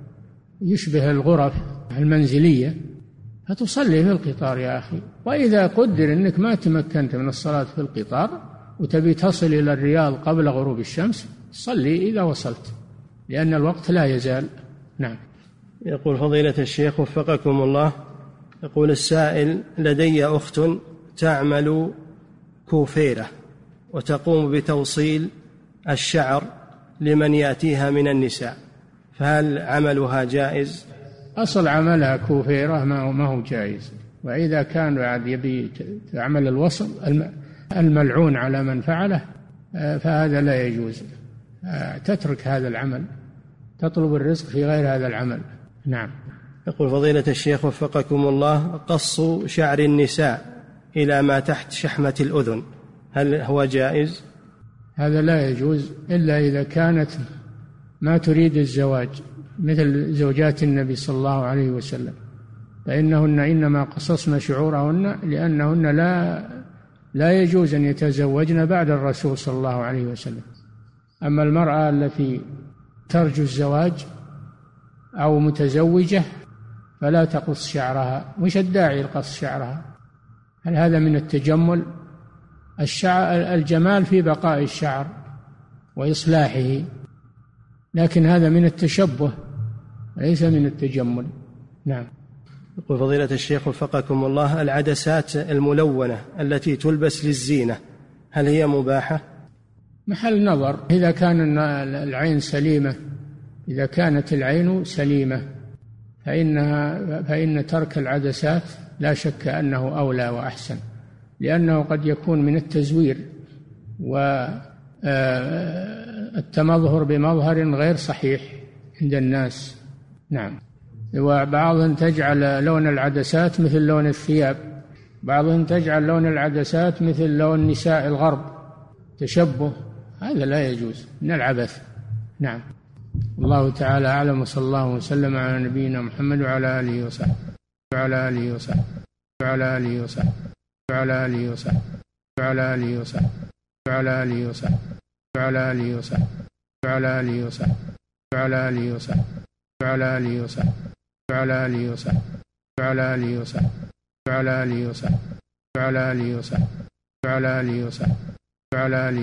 يشبه الغرف المنزلية، فتصلي في القطار يا أخي. وإذا قدر أنك ما تمكنت من الصلاة في القطار وتبي تصل إلى الرياض قبل غروب الشمس، صلي إذا وصلت، لأن الوقت لا يزال. نعم. يقول: فضيلة الشيخ وفقكم الله، يقول السائل: لدي أخت تعمل كوفيرة وتقوم بتوصيل الشعر لمن يأتيها من النساء، فهل عملها جائز؟ أصل عملها كوفيرة ما هو جائز، وإذا كان بعد يبي تعمل الوصل الملعون على من فعله فهذا لا يجوز، تترك هذا العمل، تطلب الرزق في غير هذا العمل. نعم. يقول: فضيلة الشيخ وفقكم الله، قص شعر النساء إلى ما تحت شحمة الأذن، هل هو جائز؟ هذا لا يجوز إلا إذا كانت ما تريد الزواج، مثل زوجات النبي صلى الله عليه وسلم، فإنهن إنما قصصن شعورهن لأنهن لا لا يجوز أن يتزوجن بعد الرسول صلى الله عليه وسلم. أما المرأة التي ترجو الزواج أو متزوجة فلا تقص شعرها. وش الداعي لقص شعرها؟ هل هذا من التجمل؟ الشعر الجمال في بقاء الشعر وإصلاحه، لكن هذا من التشبه ليس من التجمل. نعم. يقول فضيلة الشيخ وفقكم الله، العدسات الملونة التي تلبس للزينة هل هي مباحة؟ محل نظر. إذا كان العين سليمة، إذا كانت العين سليمة فإنها فإن ترك العدسات لا شك أنه أولى وأحسن، لأنه قد يكون من التزوير والتمظهر بمظهر غير صحيح عند الناس. نعم. وبعضهم تجعل لون العدسات مثل لون الثياب، بعضهم تجعل لون العدسات مثل لون نساء الغرب، تشبه، هذا لا يجوز، من العبث. نعم. الله تعالى أعلم، وصلى الله وسلم على نبينا محمد وعلى آله وصحبه وعلى آله وصحبه وعلى آله وصحبه وعلى آله وصحبه وعلى آله وصحبه وعلى آله وصحبه وعلى آله وصحبه وعلى آله وصحبه وعلى آله وصحبه وعلى آله وصحبه وعلى آله وصحبه وعلى آله وصحبه وعلى آله وصحبه وعلى آله وصحبه وعلى آله وصحبه وعلى آله